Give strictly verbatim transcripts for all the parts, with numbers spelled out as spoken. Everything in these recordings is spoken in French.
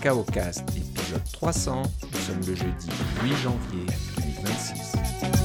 CacaoCast, épisode trois cents. Nous sommes le jeudi huit janvier deux mille vingt-six.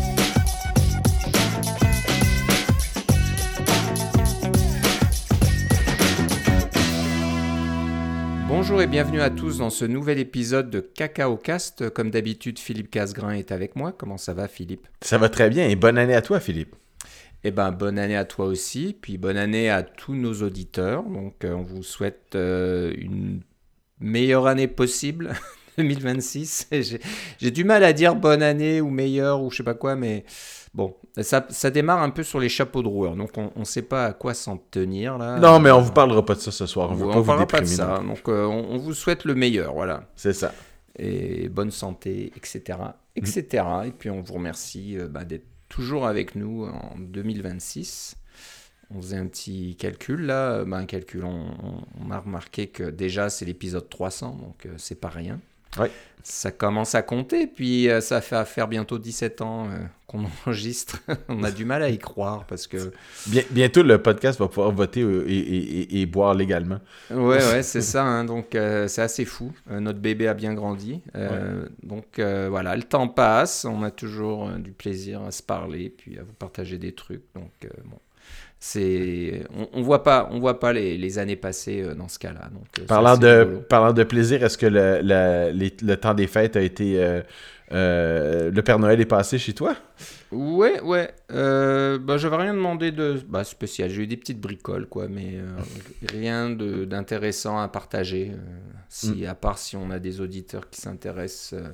Bonjour et bienvenue à tous dans ce nouvel épisode de CacaoCast. Comme d'habitude, Philippe Casgrain est avec moi. Comment ça va, Philippe ? Ça va très bien et bonne année à toi, Philippe. Eh ben, bonne année à toi aussi, puis bonne année à tous nos auditeurs. Donc, euh, on vous souhaite euh, une meilleure année possible, deux mille vingt-six. J'ai, j'ai du mal à dire bonne année ou meilleure ou je sais pas quoi, mais bon, ça, ça démarre un peu sur les chapeaux de roue. Donc, on ne sait pas à quoi s'en tenir là. Non, mais on vous parlera pas de ça ce soir. On ne veut pas on vous déprimer. Pas de ça. Donc, euh, on, on vous souhaite le meilleur, voilà. C'est ça. Et bonne santé, et cetera, et cetera. Mmh. Et puis, on vous remercie euh, bah, d'être toujours avec nous en deux mille vingt-six. On faisait un petit calcul là, ben, un calcul, on, on a remarqué que déjà c'est l'épisode trois cents, donc euh, c'est pas rien. Ouais. Ça commence à compter, puis euh, ça fait à faire bientôt dix-sept ans euh, qu'on enregistre. On a du mal à y croire parce que... Bien, bientôt le podcast va pouvoir voter et, et, et, et boire légalement. Ouais, ouais, c'est ça, hein, donc euh, c'est assez fou. Euh, notre bébé a bien grandi. Euh, ouais. Donc euh, voilà, le temps passe, on a toujours euh, du plaisir à se parler, puis à vous partager des trucs. Donc euh, bon. C'est, on, on voit pas, on voit pas les, les années passées euh, dans ce cas-là. Donc, euh, parlant de, parlant de plaisir, est-ce que le, le, les, le temps des fêtes a été, euh, euh, le Père Noël est passé chez toi? Ouais, ouais. Euh, bah, j'avais rien demandé de bah, spécial. J'ai eu des petites bricoles, quoi, mais euh, rien de, d'intéressant à partager. Euh, si, mm. À part si on a des auditeurs qui s'intéressent. Euh,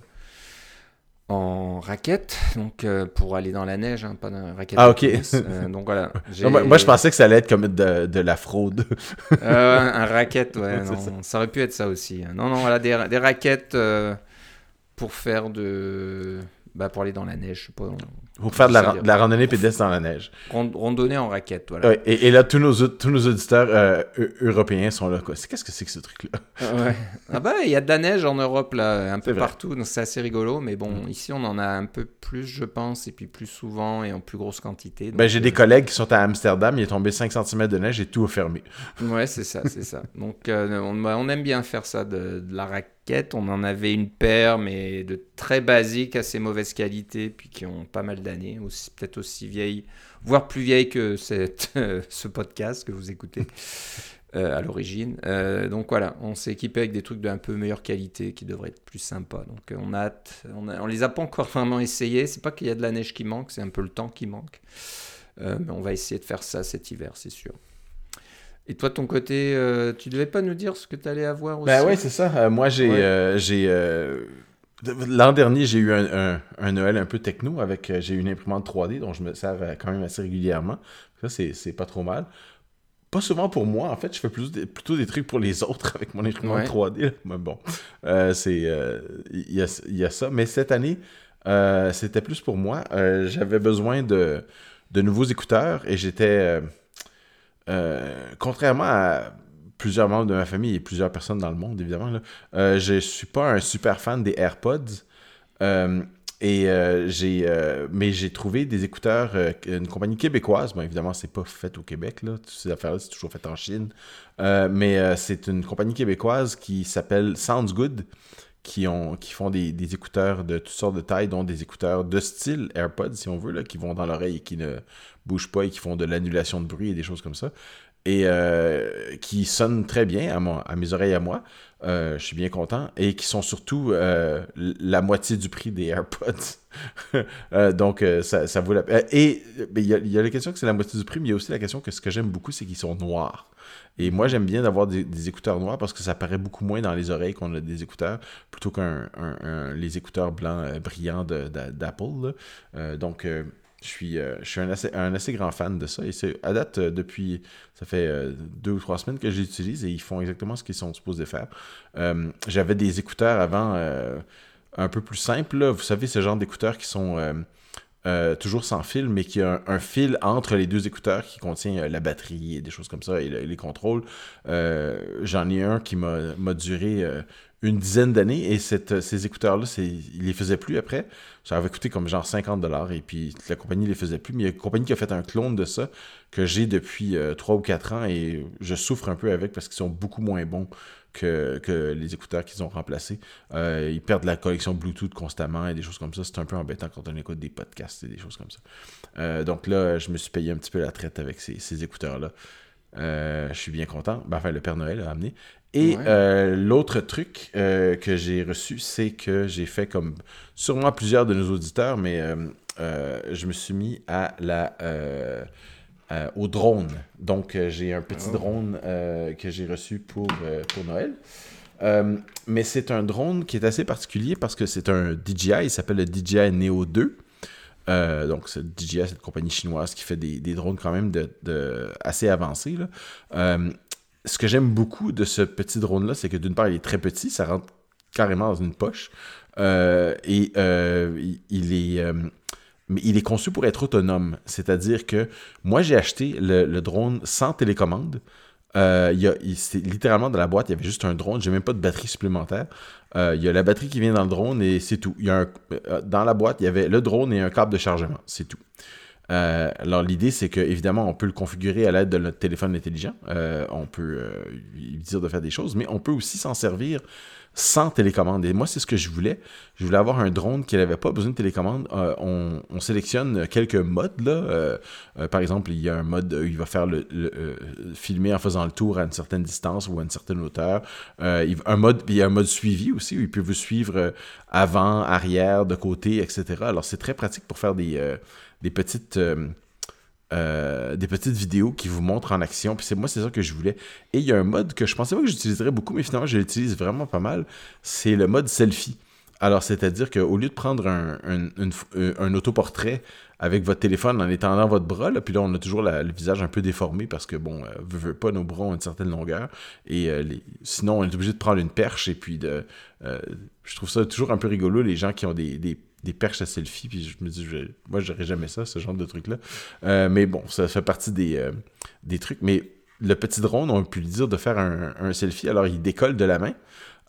en raquette, donc euh, pour aller dans la neige, hein, pas dans la raquette. Ah, ok. Euh, donc voilà. Non, moi, moi, je pensais que ça allait être comme de, de la fraude. euh, un, un raquette, ouais. Non, ça. ça aurait pu être ça aussi. Non, non, voilà, des, des raquettes euh, pour faire de. Bah, pour aller dans la neige, je sais pas. On... Pour faire de la, de la randonnée pédestre dans la neige. Randonnée en raquette, voilà. Ouais, et, et là, tous nos, tous nos auditeurs euh, européens sont là. Quoi. C'est, qu'est-ce que c'est que ce truc-là? Ouais. Ah bah, il y a de la neige en Europe, là, un peu partout, donc c'est assez rigolo. Mais bon, mmh. Ici, on en a un peu plus, je pense, et puis plus souvent et en plus grosse quantité. Donc, ben, j'ai euh... des collègues qui sont à Amsterdam, il est tombé cinq centimètres de neige et tout a fermé. Ouais, c'est ça, c'est ça. Donc, euh, on, on aime bien faire ça, de, de la raquette. On en avait une paire, mais de très basiques, assez mauvaise qualité, puis qui ont pas mal d'années, aussi, peut-être aussi vieilles, voire plus vieilles que cette, euh, ce podcast que vous écoutez euh, à l'origine. Euh, donc voilà, on s'est équipé avec des trucs d'un peu meilleure qualité qui devraient être plus sympas. Donc euh, on a hâte, on, a, on les a pas encore vraiment essayés. C'est pas qu'il y a de la neige qui manque, c'est un peu le temps qui manque. Euh, mais on va essayer de faire ça cet hiver, c'est sûr. Et toi, de ton côté, euh, tu devais pas nous dire ce que tu allais avoir aussi? Ben oui, c'est ça. Euh, moi, j'ai... Ouais. Euh, j'ai euh... L'an dernier, j'ai eu un, un, un Noël un peu techno avec... Euh, j'ai eu une imprimante trois D dont je me sers euh, quand même assez régulièrement. Ça, c'est, c'est pas trop mal. Pas souvent pour moi, en fait. Je fais plus des, plutôt des trucs pour les autres avec mon imprimante ouais. trois D. Là. Mais bon, euh, c'est... Il euh, y, a, y a ça. Mais cette année, euh, c'était plus pour moi. Euh, j'avais besoin de, de nouveaux écouteurs et j'étais... Euh, Euh, contrairement à plusieurs membres de ma famille et plusieurs personnes dans le monde, évidemment, là, euh, je suis pas un super fan des AirPods. Euh, et euh, j'ai, euh, mais j'ai trouvé des écouteurs, euh, une compagnie québécoise. Bon, évidemment, c'est pas fait au Québec, là. Toutes ces affaires-là, c'est toujours fait en Chine. Euh, mais euh, c'est une compagnie québécoise qui s'appelle Sounds Good, qui, ont, qui font des, des écouteurs de toutes sortes de tailles, dont des écouteurs de style AirPods, si on veut, là, qui vont dans l'oreille et qui ne bougent pas et qui font de l'annulation de bruit et des choses comme ça. Et euh, qui sonnent très bien à, mon, à mes oreilles à moi. Euh, je suis bien content. Et qui sont surtout euh, la moitié du prix des AirPods. euh, donc, euh, ça, ça vaut la peine. Et il y, y a la question que c'est la moitié du prix, mais il y a aussi la question que ce que j'aime beaucoup, c'est qu'ils sont noirs. Et moi, j'aime bien d'avoir des, des écouteurs noirs parce que ça paraît beaucoup moins dans les oreilles qu'on a des écouteurs plutôt qu'un un, un, les écouteurs blancs euh, brillants de, de, d'Apple. Euh, donc, euh, je suis, euh, je suis un, assez, un assez grand fan de ça. Et c'est, à date, euh, depuis, ça fait euh, deux ou trois semaines que je les utilise et ils font exactement ce qu'ils sont supposés faire. Euh, j'avais des écouteurs avant euh, un peu plus simples. Là. Vous savez, ce genre d'écouteurs qui sont... Euh, Euh, toujours sans fil, mais qui a un, un fil entre les deux écouteurs qui contient euh, la batterie et des choses comme ça, et, le, et les contrôles. Euh, j'en ai un qui m'a, m'a duré euh, une dizaine d'années, et cette, ces écouteurs-là, c'est, ils les faisaient plus après. Ça avait coûté comme genre cinquante dollars, et puis la compagnie les faisait plus, mais il y a une compagnie qui a fait un clone de ça, que j'ai depuis euh, trois ou quatre ans, et je souffre un peu avec, parce qu'ils sont beaucoup moins bons que, que les écouteurs qu'ils ont remplacés. Euh, ils perdent la connexion Bluetooth constamment et des choses comme ça. C'est un peu embêtant quand on écoute des podcasts et des choses comme ça. Euh, donc là, je me suis payé un petit peu la traite avec ces, ces écouteurs-là. Euh, je suis bien content. Ben, enfin, le Père Noël a amené. Et ouais. euh, l'autre truc euh, que j'ai reçu, c'est que j'ai fait comme sûrement plusieurs de nos auditeurs, mais euh, euh, je me suis mis à la... Euh, Euh, au drone. Donc, euh, j'ai un petit oh. drone euh, que j'ai reçu pour, euh, pour Noël. Euh, mais c'est un drone qui est assez particulier parce que c'est un D J I. Il s'appelle le D J I Neo deux. Euh, donc, c'est D J I, cette compagnie chinoise qui fait des, des drones quand même de, de, assez avancés. Là. Euh, ce que j'aime beaucoup de ce petit drone-là, c'est que d'une part, il est très petit. Ça rentre carrément dans une poche. Euh, et euh, il, il est... Euh, mais il est conçu pour être autonome. C'est-à-dire que moi, j'ai acheté le, le drone sans télécommande. Euh, il y a, il, c'est littéralement dans la boîte, il y avait juste un drone. J'ai même pas de batterie supplémentaire. Euh, il y a la batterie qui vient dans le drone et c'est tout. Il y a un, euh, dans la boîte, il y avait le drone et un câble de chargement. C'est tout. Euh, alors, l'idée, c'est qu'évidemment, on peut le configurer à l'aide de notre téléphone intelligent. Euh, on peut euh, lui dire de faire des choses, mais on peut aussi s'en servir sans télécommande. Et moi, c'est ce que je voulais. Je voulais avoir un drone qui n'avait pas besoin de télécommande. Euh, on, on sélectionne quelques modes. Là. Euh, euh, par exemple, il y a un mode où il va faire le, le euh, filmer en faisant le tour à une certaine distance ou à une certaine hauteur. Euh, il, un mode, il y a un mode suivi aussi où il peut vous suivre avant, arrière, de côté, et cetera. Alors, c'est très pratique pour faire des, euh, des petites... Euh, Euh, des petites vidéos qui vous montrent en action. Puis c'est moi, c'est ça que je voulais. Et il y a un mode que je pensais pas que j'utiliserais beaucoup, mais finalement, je l'utilise vraiment pas mal. C'est le mode selfie. Alors, c'est-à-dire qu'au lieu de prendre un, un, une, un autoportrait avec votre téléphone en étendant votre bras, là, puis là, on a toujours la, le visage un peu déformé parce que, bon, euh, veut, veut pas, nos bras ont une certaine longueur. Et euh, les, sinon, on est obligé de prendre une perche et puis de... Euh, je trouve ça toujours un peu rigolo, les gens qui ont des... des des perches à selfie, puis je me dis, je, moi, j'aurais jamais ça, ce genre de truc-là. Euh, mais bon, ça fait partie des, euh, des trucs. Mais le petit drone, on peut lui dire de faire un, un selfie, alors il décolle de la main,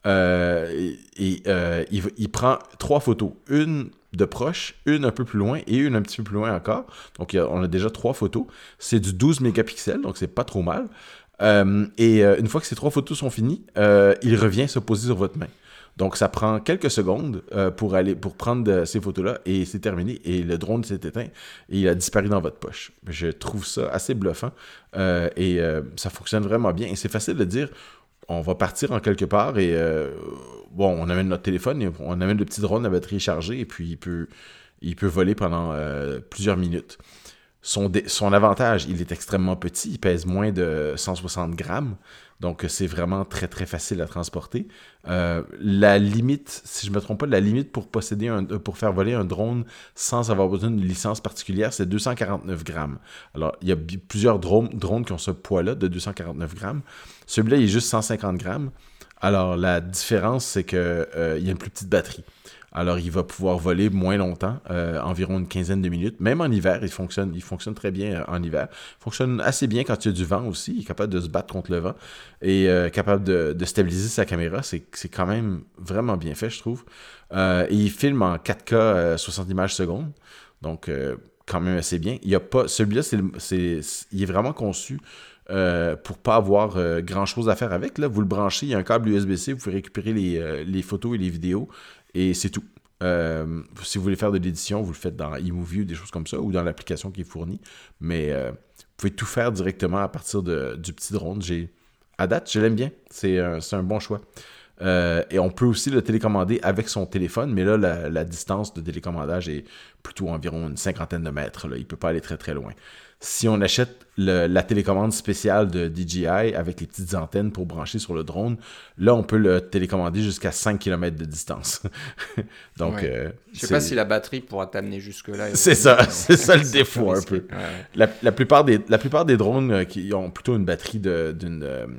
euh, et, et euh, il, il prend trois photos. Une de proche, une un peu plus loin, et une un petit peu plus loin encore. Donc, il y a, on a déjà trois photos. C'est du douze mégapixels, donc c'est pas trop mal. Euh, et euh, une fois que ces trois photos sont finies, euh, il revient se poser sur votre main. Donc, ça prend quelques secondes euh, pour aller pour prendre de, ces photos-là et c'est terminé. Et le drone s'est éteint et il a disparu dans votre poche. Je trouve ça assez bluffant euh, et euh, ça fonctionne vraiment bien. Et c'est facile de dire, on va partir en quelque part et euh, bon, on amène notre téléphone et on amène le petit drone à batterie chargée et puis il peut, il peut voler pendant euh, plusieurs minutes. Son, dé- son avantage, il est extrêmement petit. Il pèse moins de cent soixante grammes. Donc, c'est vraiment très, très facile à transporter. Euh, la limite, si je ne me trompe pas, la limite pour posséder un, pour faire voler un drone sans avoir besoin d'une licence particulière, c'est deux cent quarante-neuf grammes. Alors, il y a b- plusieurs drones, drones qui ont ce poids-là de deux cent quarante-neuf grammes. Celui-là, il est juste cent cinquante grammes. Alors, la différence, c'est qu'il euh, y a une plus petite batterie. Alors, il va pouvoir voler moins longtemps, euh, environ une quinzaine de minutes. Même en hiver, il fonctionne, il fonctionne très bien en hiver. Il fonctionne assez bien quand il y a du vent aussi. Il est capable de se battre contre le vent et euh, capable de, de stabiliser sa caméra. C'est, c'est quand même vraiment bien fait, je trouve. Euh, et il filme en quatre K euh, soixante images secondes. Donc, euh, quand même assez bien. Il y a pas, celui-là, c'est, c'est, il est vraiment conçu Euh, pour pas avoir euh, grand chose à faire avec. Là, vous le branchez, il y a un câble U S B C, vous pouvez récupérer les, euh, les photos et les vidéos, et c'est tout. Euh, si vous voulez faire de l'édition, vous le faites dans iMovie ou des choses comme ça, ou dans l'application qui est fournie. Mais euh, vous pouvez tout faire directement à partir de, du petit drone. J'ai, à date, je l'aime bien. C'est un, c'est un bon choix. Euh, et on peut aussi le télécommander avec son téléphone, mais là, la, la distance de télécommandage est plutôt environ une cinquantaine de mètres. Là. Il ne peut pas aller très très loin. Si on achète le, la télécommande spéciale de D J I avec les petites antennes pour brancher sur le drone, là, on peut le télécommander jusqu'à cinq kilomètres de distance. Donc, ouais. euh, je ne sais pas si la batterie pourra t'amener jusque-là. C'est ça, c'est ça le défaut un peu. Ouais. La, la, plupart des, la plupart des drones euh, qui ont plutôt une batterie de, d'une... Euh,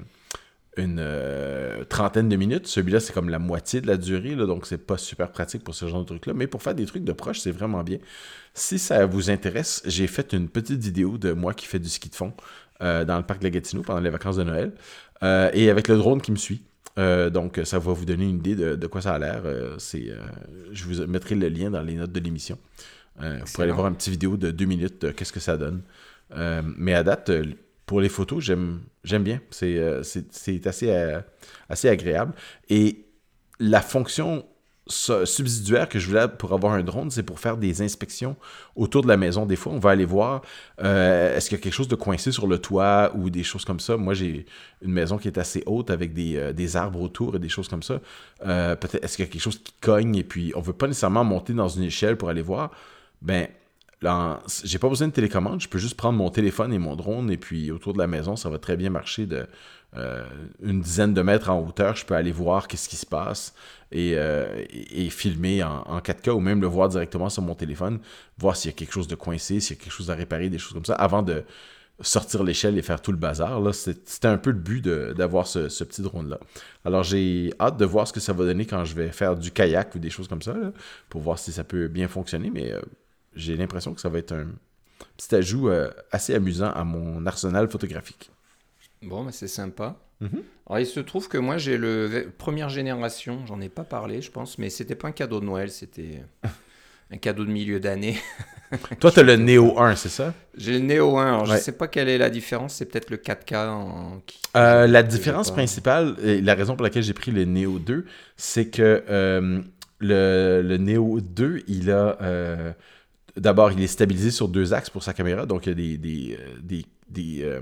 une euh, trentaine de minutes. Celui-là, c'est comme la moitié de la durée, là, donc c'est pas super pratique pour ce genre de truc-là. Mais pour faire des trucs de proche, c'est vraiment bien. Si ça vous intéresse, j'ai fait une petite vidéo de moi qui fais du ski de fond euh, dans le parc de la Gatineau pendant les vacances de Noël euh, et avec le drone qui me suit. Euh, donc, ça va vous donner une idée de, de quoi ça a l'air. Euh, c'est, euh, je vous mettrai le lien dans les notes de l'émission. Euh, vous pourrez aller voir une petite vidéo de deux minutes de qu'est-ce que ça donne. Euh, mais à date, pour les photos, j'aime, j'aime bien. C'est, euh, c'est, c'est assez, euh, assez agréable. Et la fonction subsidiaire que je voulais pour avoir un drone, c'est pour faire des inspections autour de la maison. Des fois, on va aller voir euh, est-ce qu'il y a quelque chose de coincé sur le toit ou des choses comme ça. Moi, j'ai une maison qui est assez haute avec des, euh, des arbres autour et des choses comme ça. Euh, peut-être est-ce qu'il y a quelque chose qui cogne et puis on veut pas nécessairement monter dans une échelle pour aller voir. Ben, là, j'ai pas besoin de télécommande. Je peux juste prendre mon téléphone et mon drone et puis autour de la maison, ça va très bien marcher de euh, une dizaine de mètres en hauteur. Je peux aller voir qu'est-ce qui se passe. Et, euh, et, et filmer en, en quatre K ou même le voir directement sur mon téléphone, voir s'il y a quelque chose de coincé, s'il y a quelque chose à réparer, des choses comme ça, avant de sortir l'échelle et faire tout le bazar. Là, c'était un peu le but de, d'avoir ce, ce petit drone-là. Alors, j'ai hâte de voir ce que ça va donner quand je vais faire du kayak ou des choses comme ça, là, pour voir si ça peut bien fonctionner, mais euh, j'ai l'impression que ça va être un petit ajout euh, assez amusant à mon arsenal photographique. Bon, bah, c'est sympa. Mm-hmm. Alors, il se trouve que moi, j'ai le première génération, j'en ai pas parlé, je pense, mais c'était pas un cadeau de Noël, c'était un cadeau de milieu d'année. Toi, tu as le Neo un, c'est ça? J'ai le Neo un, alors ouais. Je sais pas quelle est la différence, c'est peut-être le quatre K en... Euh, la différence principale, et la raison pour laquelle j'ai pris le Neo deux, c'est que euh, le, le Neo deux, il a... Euh, d'abord, il est stabilisé sur deux axes pour sa caméra, donc il y a des... des, euh, des, des euh,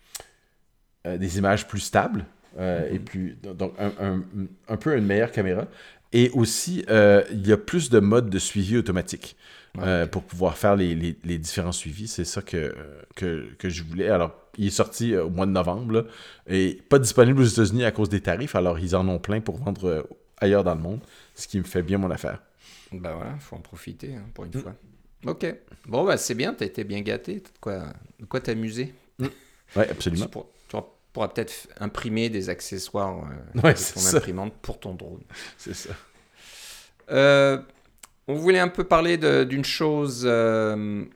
des images plus stables euh, mm-hmm. et plus donc un, un, un peu une meilleure caméra et aussi euh, il y a plus de modes de suivi automatique euh, okay. pour pouvoir faire les, les, les différents suivis. C'est ça que, que, que je voulais. Alors il est sorti au mois de novembre là, et pas disponible aux États-Unis à cause des tarifs, alors ils en ont plein pour vendre ailleurs dans le monde, ce qui me fait bien mon affaire. Ben voilà, faut en profiter hein, pour une mm. fois. Ok, bon bah c'est bien, t'as été bien gâté, t'as de quoi, de quoi t'amuser. Mm. Oui, absolument. Pour, tu pourras peut-être imprimer des accessoires euh, ouais, de ton ça. imprimante pour ton drone. C'est ça. Euh, on voulait un peu parler de, d'une chose euh,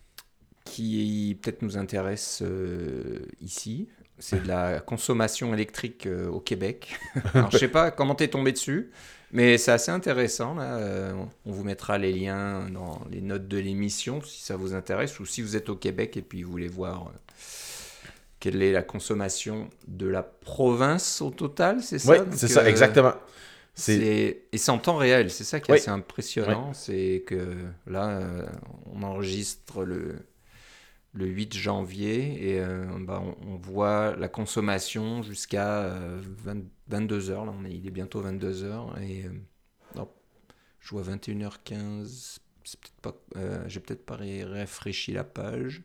qui peut-être nous intéresse euh, ici. C'est de la consommation électrique euh, au Québec. Alors, je ne sais pas comment tu es tombé dessus, mais c'est assez intéressant. Là. Euh, on vous mettra les liens dans les notes de l'émission si ça vous intéresse ou si vous êtes au Québec et puis vous voulez voir... Euh, quelle est la consommation de la province au total, c'est ça? Oui, c'est euh, ça, exactement. C'est... C'est... Et c'est en temps réel, c'est ça qui est oui. assez impressionnant. Oui. C'est que là, euh, on enregistre le, le huit janvier et euh, bah, on, on voit la consommation jusqu'à euh, vingt, vingt-deux heures. Là, on est, il est bientôt vingt-deux heures. Et, euh, non, je vois vingt et une heures quinze. C'est peut-être pas, euh, j'ai peut-être pas rafraîchi la page.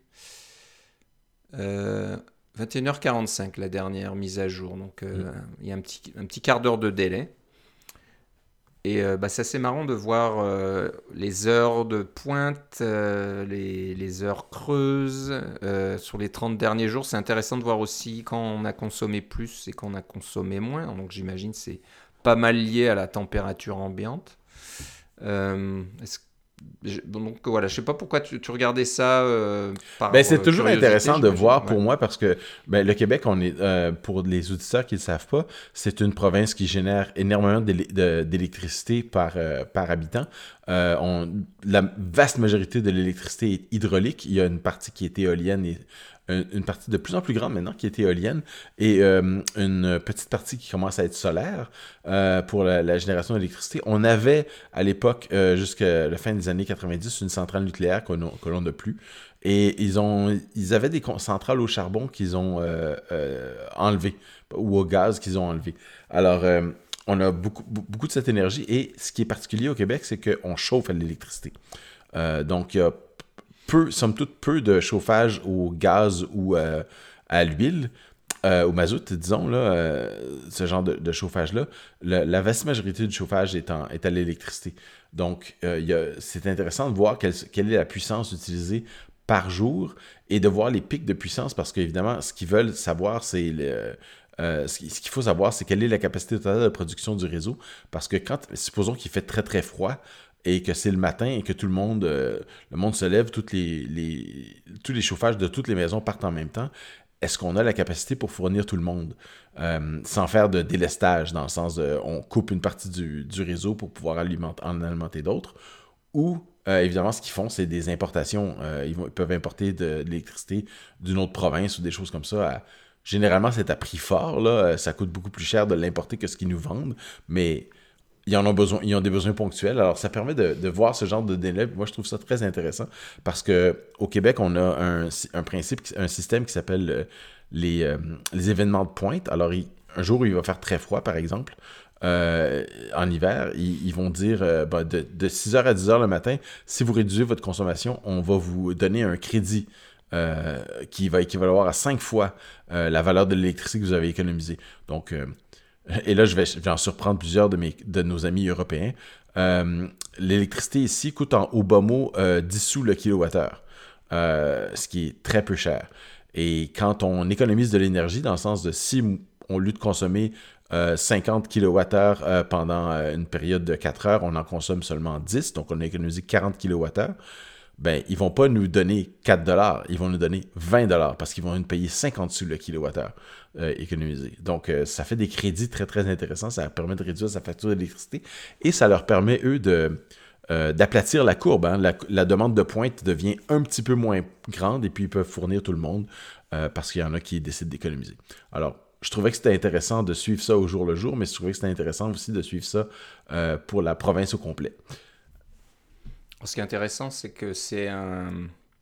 Euh, vingt et une heures quarante-cinq, la dernière mise à jour. Donc, euh, mmh. il y a un petit, un petit quart d'heure de délai. Et euh, bah, c'est assez marrant de voir euh, les heures de pointe, euh, les, les heures creuses euh, sur les trente derniers jours. C'est intéressant de voir aussi quand on a consommé plus et quand on a consommé moins. Donc, j'imagine que c'est pas mal lié à la température ambiante. Euh, est-ce que Donc voilà, je sais pas pourquoi tu, tu regardais ça euh, par ben, c'est euh, toujours intéressant de voir pour ouais. moi parce que ben, le Québec, on est euh, pour les auditeurs qui ne le savent pas, c'est une province qui génère énormément d'é- de, d'électricité par, euh, par habitant. Euh, on, la vaste majorité de l'électricité est hydraulique. Il y a une partie qui est éolienne et une partie de plus en plus grande maintenant qui est éolienne et euh, une petite partie qui commence à être solaire euh, pour la, la génération d'électricité. On avait à l'époque, euh, jusqu'à la fin des années quatre-vingt-dix, une centrale nucléaire qu'on que l'on n'a plus. Et ils, ont, ils avaient des centrales au charbon qu'ils ont euh, euh, enlevées ou au gaz qu'ils ont enlevées. Alors, euh, on a beaucoup, beaucoup de cette énergie et ce qui est particulier au Québec, c'est qu'on chauffe à l'électricité. Euh, donc, il y a peu, somme toute, peu de chauffage au gaz ou euh, à l'huile, euh, au mazout, disons, là, euh, ce genre de, de chauffage-là. La, la vaste majorité du chauffage est, en, est à l'électricité. Donc, euh, y a, c'est intéressant de voir quelle, quelle est la puissance utilisée par jour et de voir les pics de puissance parce qu'évidemment, ce qu'ils veulent savoir, c'est le... Euh, ce qu'il faut savoir, c'est quelle est la capacité totale de production du réseau. Parce que quand, supposons qu'il fait très très froid, et que c'est le matin et que tout le monde, euh, le monde se lève, toutes les, les, tous les chauffages de toutes les maisons partent en même temps, est-ce qu'on a la capacité pour fournir tout le monde euh, sans faire de délestage, dans le sens de on coupe une partie du, du réseau pour pouvoir alimenter, en alimenter d'autres, ou Euh, évidemment, ce qu'ils font, c'est des importations. Euh, ils, vont, ils peuvent importer de, de l'électricité d'une autre province ou des choses comme ça. À, généralement, c'est à prix fort. Là. Ça coûte beaucoup plus cher de l'importer que ce qu'ils nous vendent, mais ils en ont besoin, ils ont des besoins ponctuels. Alors, ça permet de, de voir ce genre de délai. Moi, je trouve ça très intéressant parce qu'au Québec, on a un, un principe, un système qui s'appelle euh, les, euh, les événements de pointe. Alors, il, un jour où il va faire très froid, par exemple, euh, en hiver, ils, ils vont dire euh, ben, de, de six heures à dix heures le matin, si vous réduisez votre consommation, on va vous donner un crédit euh, qui va équivaloir à cinq fois euh, la valeur de l'électricité que vous avez économisée. Donc, euh, et là, je vais, je vais en surprendre plusieurs de, mes, de nos amis européens. Euh, l'électricité ici coûte en au bas mot euh, dix sous le kilowattheure, euh, ce qui est très peu cher. Et quand on économise de l'énergie, dans le sens de si on, au lieu de consommer euh, cinquante kilowattheures euh, pendant euh, une période de quatre heures, on en consomme seulement dix, donc on a économisé quarante kilowattheures, ben, ils ne vont pas nous donner quatre dollars, ils vont nous donner vingt dollars parce qu'ils vont nous payer cinquante sous le kilowattheure euh, économisé. Donc, euh, ça fait des crédits très, très intéressants. Ça leur permet de réduire sa facture d'électricité et ça leur permet, eux, de, euh, d'aplatir la courbe. Hein. La, la demande de pointe devient un petit peu moins grande et puis ils peuvent fournir tout le monde euh, parce qu'il y en a qui décident d'économiser. Alors, je trouvais que c'était intéressant de suivre ça au jour le jour, mais je trouvais que c'était intéressant aussi de suivre ça euh, pour la province au complet. Ce qui est intéressant, c'est que c'est un,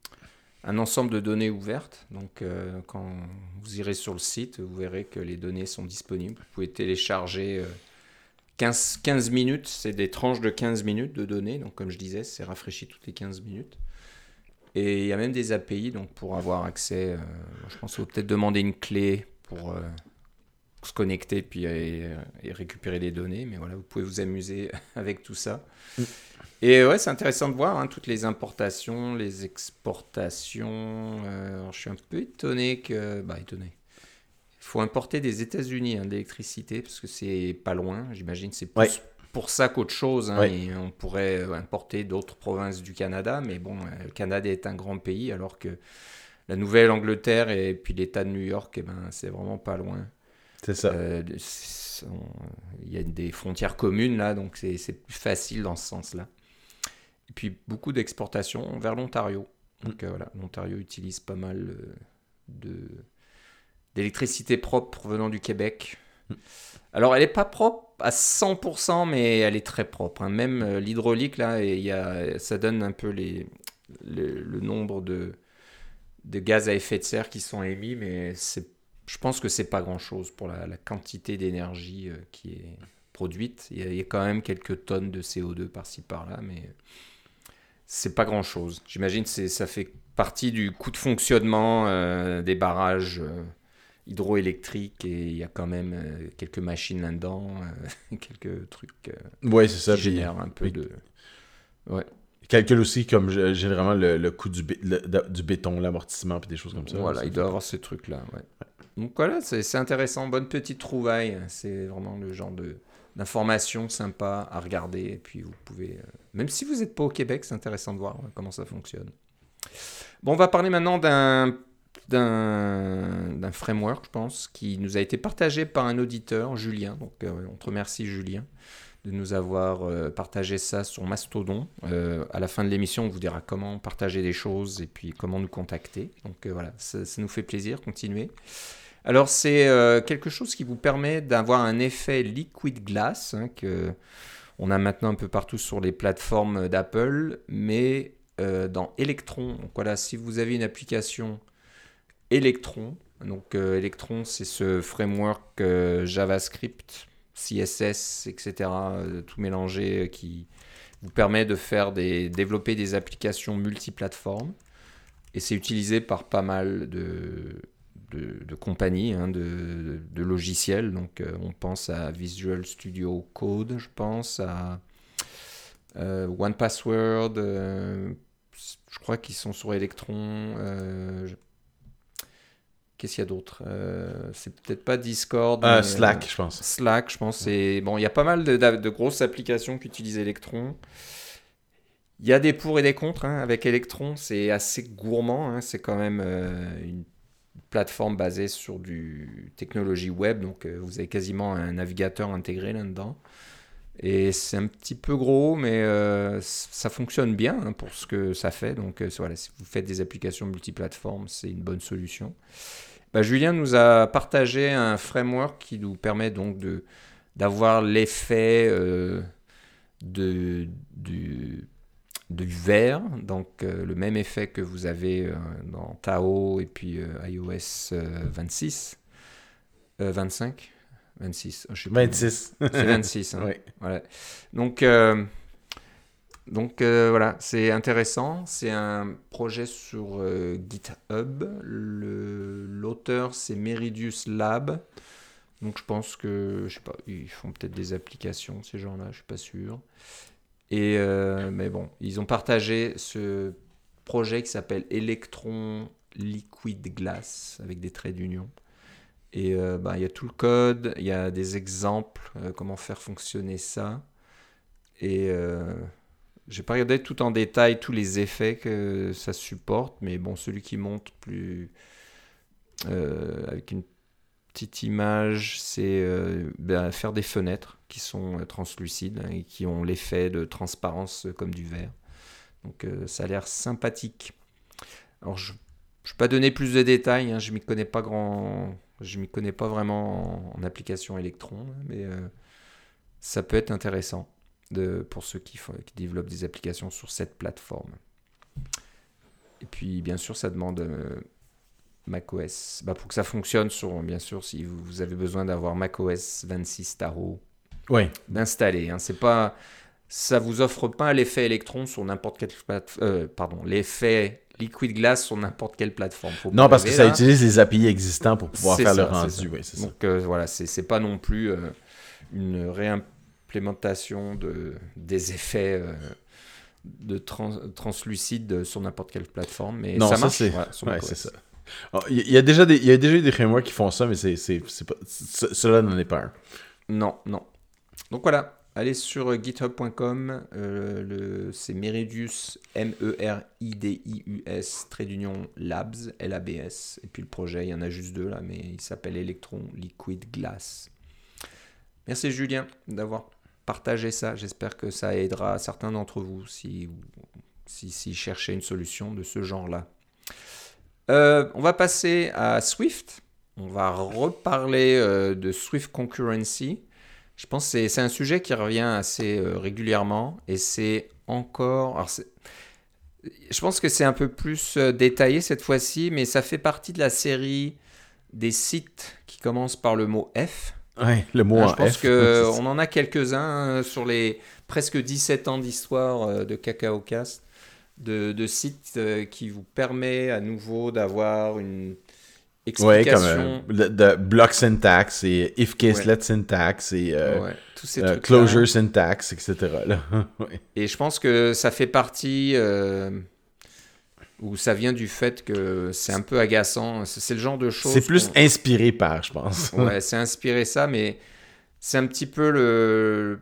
un ensemble de données ouvertes. Donc, euh, quand vous irez sur le site, vous verrez que les données sont disponibles. Vous pouvez télécharger euh, quinze, quinze minutes. C'est des tranches de quinze minutes de données. Donc, comme je disais, c'est rafraîchi toutes les quinze minutes. Et il y a même des A P I donc pour avoir accès. Euh, je pense qu'il faut peut-être demander une clé pour euh, se connecter puis, et, et récupérer les données. Mais voilà, vous pouvez vous amuser avec tout ça. Mm. Et ouais, c'est intéressant de voir hein, toutes les importations, les exportations. Euh, alors, je suis un peu étonné que. Bah, étonné. Il faut importer des États-Unis hein, de l'électricité parce que c'est pas loin. J'imagine que c'est plus ouais. pour ça qu'autre chose. Hein, ouais. Et on pourrait importer d'autres provinces du Canada, mais bon, le Canada est un grand pays alors que la Nouvelle-Angleterre et puis l'État de New York, eh ben, c'est vraiment pas loin. C'est ça. Euh, il y a des frontières communes là, donc c'est, c'est plus facile dans ce sens-là. Et puis beaucoup d'exportations vers l'Ontario. Donc mmh. euh, voilà, l'Ontario utilise pas mal euh, de, d'électricité propre venant du Québec. Mmh. Alors elle n'est pas propre à cent pour cent, mais elle est très propre. Hein. Même euh, l'hydraulique, là, et y a, ça donne un peu les, le, le nombre de, de gaz à effet de serre qui sont émis, mais c'est, je pense que c'est pas grand-chose pour la, la quantité d'énergie euh, qui est produite. Il y, y a quand même quelques tonnes de C O deux par-ci par-là, mais c'est pas grand-chose. J'imagine que c'est, ça fait partie du coût de fonctionnement euh, des barrages euh, hydroélectriques et il y a quand même euh, quelques machines là-dedans, euh, quelques trucs euh, ouais, c'est ça, qui génèrent un peu oui. de... Ouais. Calcule aussi comme euh, généralement le, le coût du, bé- le, du béton, l'amortissement et des choses comme ça. Voilà, ça il doit avoir ces trucs-là. Ouais. Ouais. Donc voilà, c'est, c'est intéressant. Bonne petite trouvaille. C'est vraiment le genre de... d'informations sympas à regarder et puis vous pouvez, euh, même si vous n'êtes pas au Québec, c'est intéressant de voir ouais, comment ça fonctionne. Bon, on va parler maintenant d'un, d'un, d'un framework, je pense, qui nous a été partagé par un auditeur, Julien. Donc euh, on te remercie Julien de nous avoir euh, partagé ça sur Mastodon. Euh, à la fin de l'émission, on vous dira comment partager des choses et puis comment nous contacter. Donc euh, voilà, ça, ça nous fait plaisir, continuez. Alors, c'est euh, quelque chose qui vous permet d'avoir un effet liquid glass, hein, qu'on a maintenant un peu partout sur les plateformes d'Apple, mais euh, dans Electron. Donc voilà, si vous avez une application Electron, donc euh, Electron, c'est ce framework euh, JavaScript, C S S, et cetera, euh, tout mélangé, euh, qui vous permet de faire des, développer des applications multiplateformes. Et c'est utilisé par pas mal de... De, de compagnies, hein, de, de, de logiciels. Donc, euh, on pense à Visual Studio Code, je pense à euh, one password, euh, je crois qu'ils sont sur Electron. Euh, je... Qu'est-ce qu'il y a d'autre euh, c'est peut-être pas Discord. Euh, mais, Slack, euh, je pense. Slack, je pense. C'est... Bon, il y a pas mal de, de, de grosses applications qui utilisent Electron. Il y a des pour et des contre hein, avec Electron. C'est assez gourmand. Hein, c'est quand même euh, une plateforme basée sur du technologie web, donc euh, vous avez quasiment un navigateur intégré là-dedans. Et c'est un petit peu gros, mais euh, ça fonctionne bien hein, pour ce que ça fait. Donc euh, voilà, si vous faites des applications multiplateformes, c'est une bonne solution. Bah, Julien nous a partagé un framework qui nous permet donc de, d'avoir l'effet euh, de, du, du vert, donc euh, le même effet que vous avez euh, dans Tahoe et puis euh, iOS euh, vingt-six, euh, vingt-cinq. vingt-six, je sais plus. vingt-six. C'est vingt-six. Hein. Oui. Voilà. Donc, euh, donc euh, voilà, c'est intéressant. C'est un projet sur euh, GitHub. Le, l'auteur, c'est Meridius Lab. Donc je pense que, je sais pas, ils font peut-être des applications, ces gens-là, je suis pas sûr. Et, euh, mais bon, ils ont partagé ce projet qui s'appelle Electron Liquid Glass, avec des traits d'union. Et euh, bah, il y a tout le code, il y a des exemples, euh, comment faire fonctionner ça. Et euh, j'ai pas regardé tout en détail tous les effets que ça supporte, mais bon, celui qui monte plus euh, avec une petite image, c'est euh, ben, faire des fenêtres qui sont euh, translucides hein, et qui ont l'effet de transparence euh, comme du verre. Donc euh, ça a l'air sympathique. Alors je ne vais pas donner plus de détails, hein, je m'y connais pas grand, je m'y connais pas vraiment en, en application Electron, mais euh, ça peut être intéressant de, pour ceux qui, font, qui développent des applications sur cette plateforme. Et puis bien sûr ça demande euh, macOS, bah, pour que ça fonctionne sur, bien sûr si vous avez besoin d'avoir macOS vingt-six Tahoe Oui. d'installer. Hein, c'est pas, ça vous offre pas l'effet Electron sur n'importe quelle plateforme, euh, pardon, l'effet Liquid Glass sur n'importe quelle plateforme. Faut non, parce rêver, que ça là. utilise les A P I existants pour pouvoir C'est faire ça, le rendu. c'est Oui, c'est Donc euh, voilà, c'est, c'est pas non plus euh, une réimplémentation de, des effets euh, de trans, translucides sur n'importe quelle plateforme, mais non, ça, ça marche. C'est... Voilà, sur ouais, macOS. c'est ça. Il y, y, a déjà des, il y a déjà eu des frameworks qui font ça, mais c'est, c'est, c'est pas, c'est, cela n'en est pas un. Non, non. Donc voilà. Allez sur github point com, euh, le, c'est Meridius, M E R I D I U S, trait d'union Labs, L A B S. Et puis le projet, il y en a juste deux là, mais il s'appelle Electron Liquid Glass. Merci Julien d'avoir partagé ça. J'espère que ça aidera certains d'entre vous si, si, si cherchez une solution de ce genre-là. Euh, on va passer à Swift. On va reparler euh, de Swift Concurrency. Je pense que c'est, c'est un sujet qui revient assez euh, régulièrement et c'est encore... Alors c'est, je pense que c'est un peu plus euh, détaillé cette fois-ci, mais ça fait partie de la série des sites qui commencent par le mot F. Oui, le mot hein, en je pense F. qu'on en a quelques-uns euh, sur les presque dix-sept ans d'histoire euh, de CacaoCast, de, de sites euh, qui vous permet à nouveau d'avoir une... explication. Oui, comme euh, de block syntax et if caselet ouais. syntax et euh, ouais, tous ces euh, closure syntax, et cetera. Là. ouais. Et je pense que ça fait partie euh, où ça vient du fait que c'est un peu agaçant. C'est, c'est le genre de choses. C'est plus qu'on... inspiré par, je pense. Ouais, c'est inspiré ça, mais c'est un petit peu le.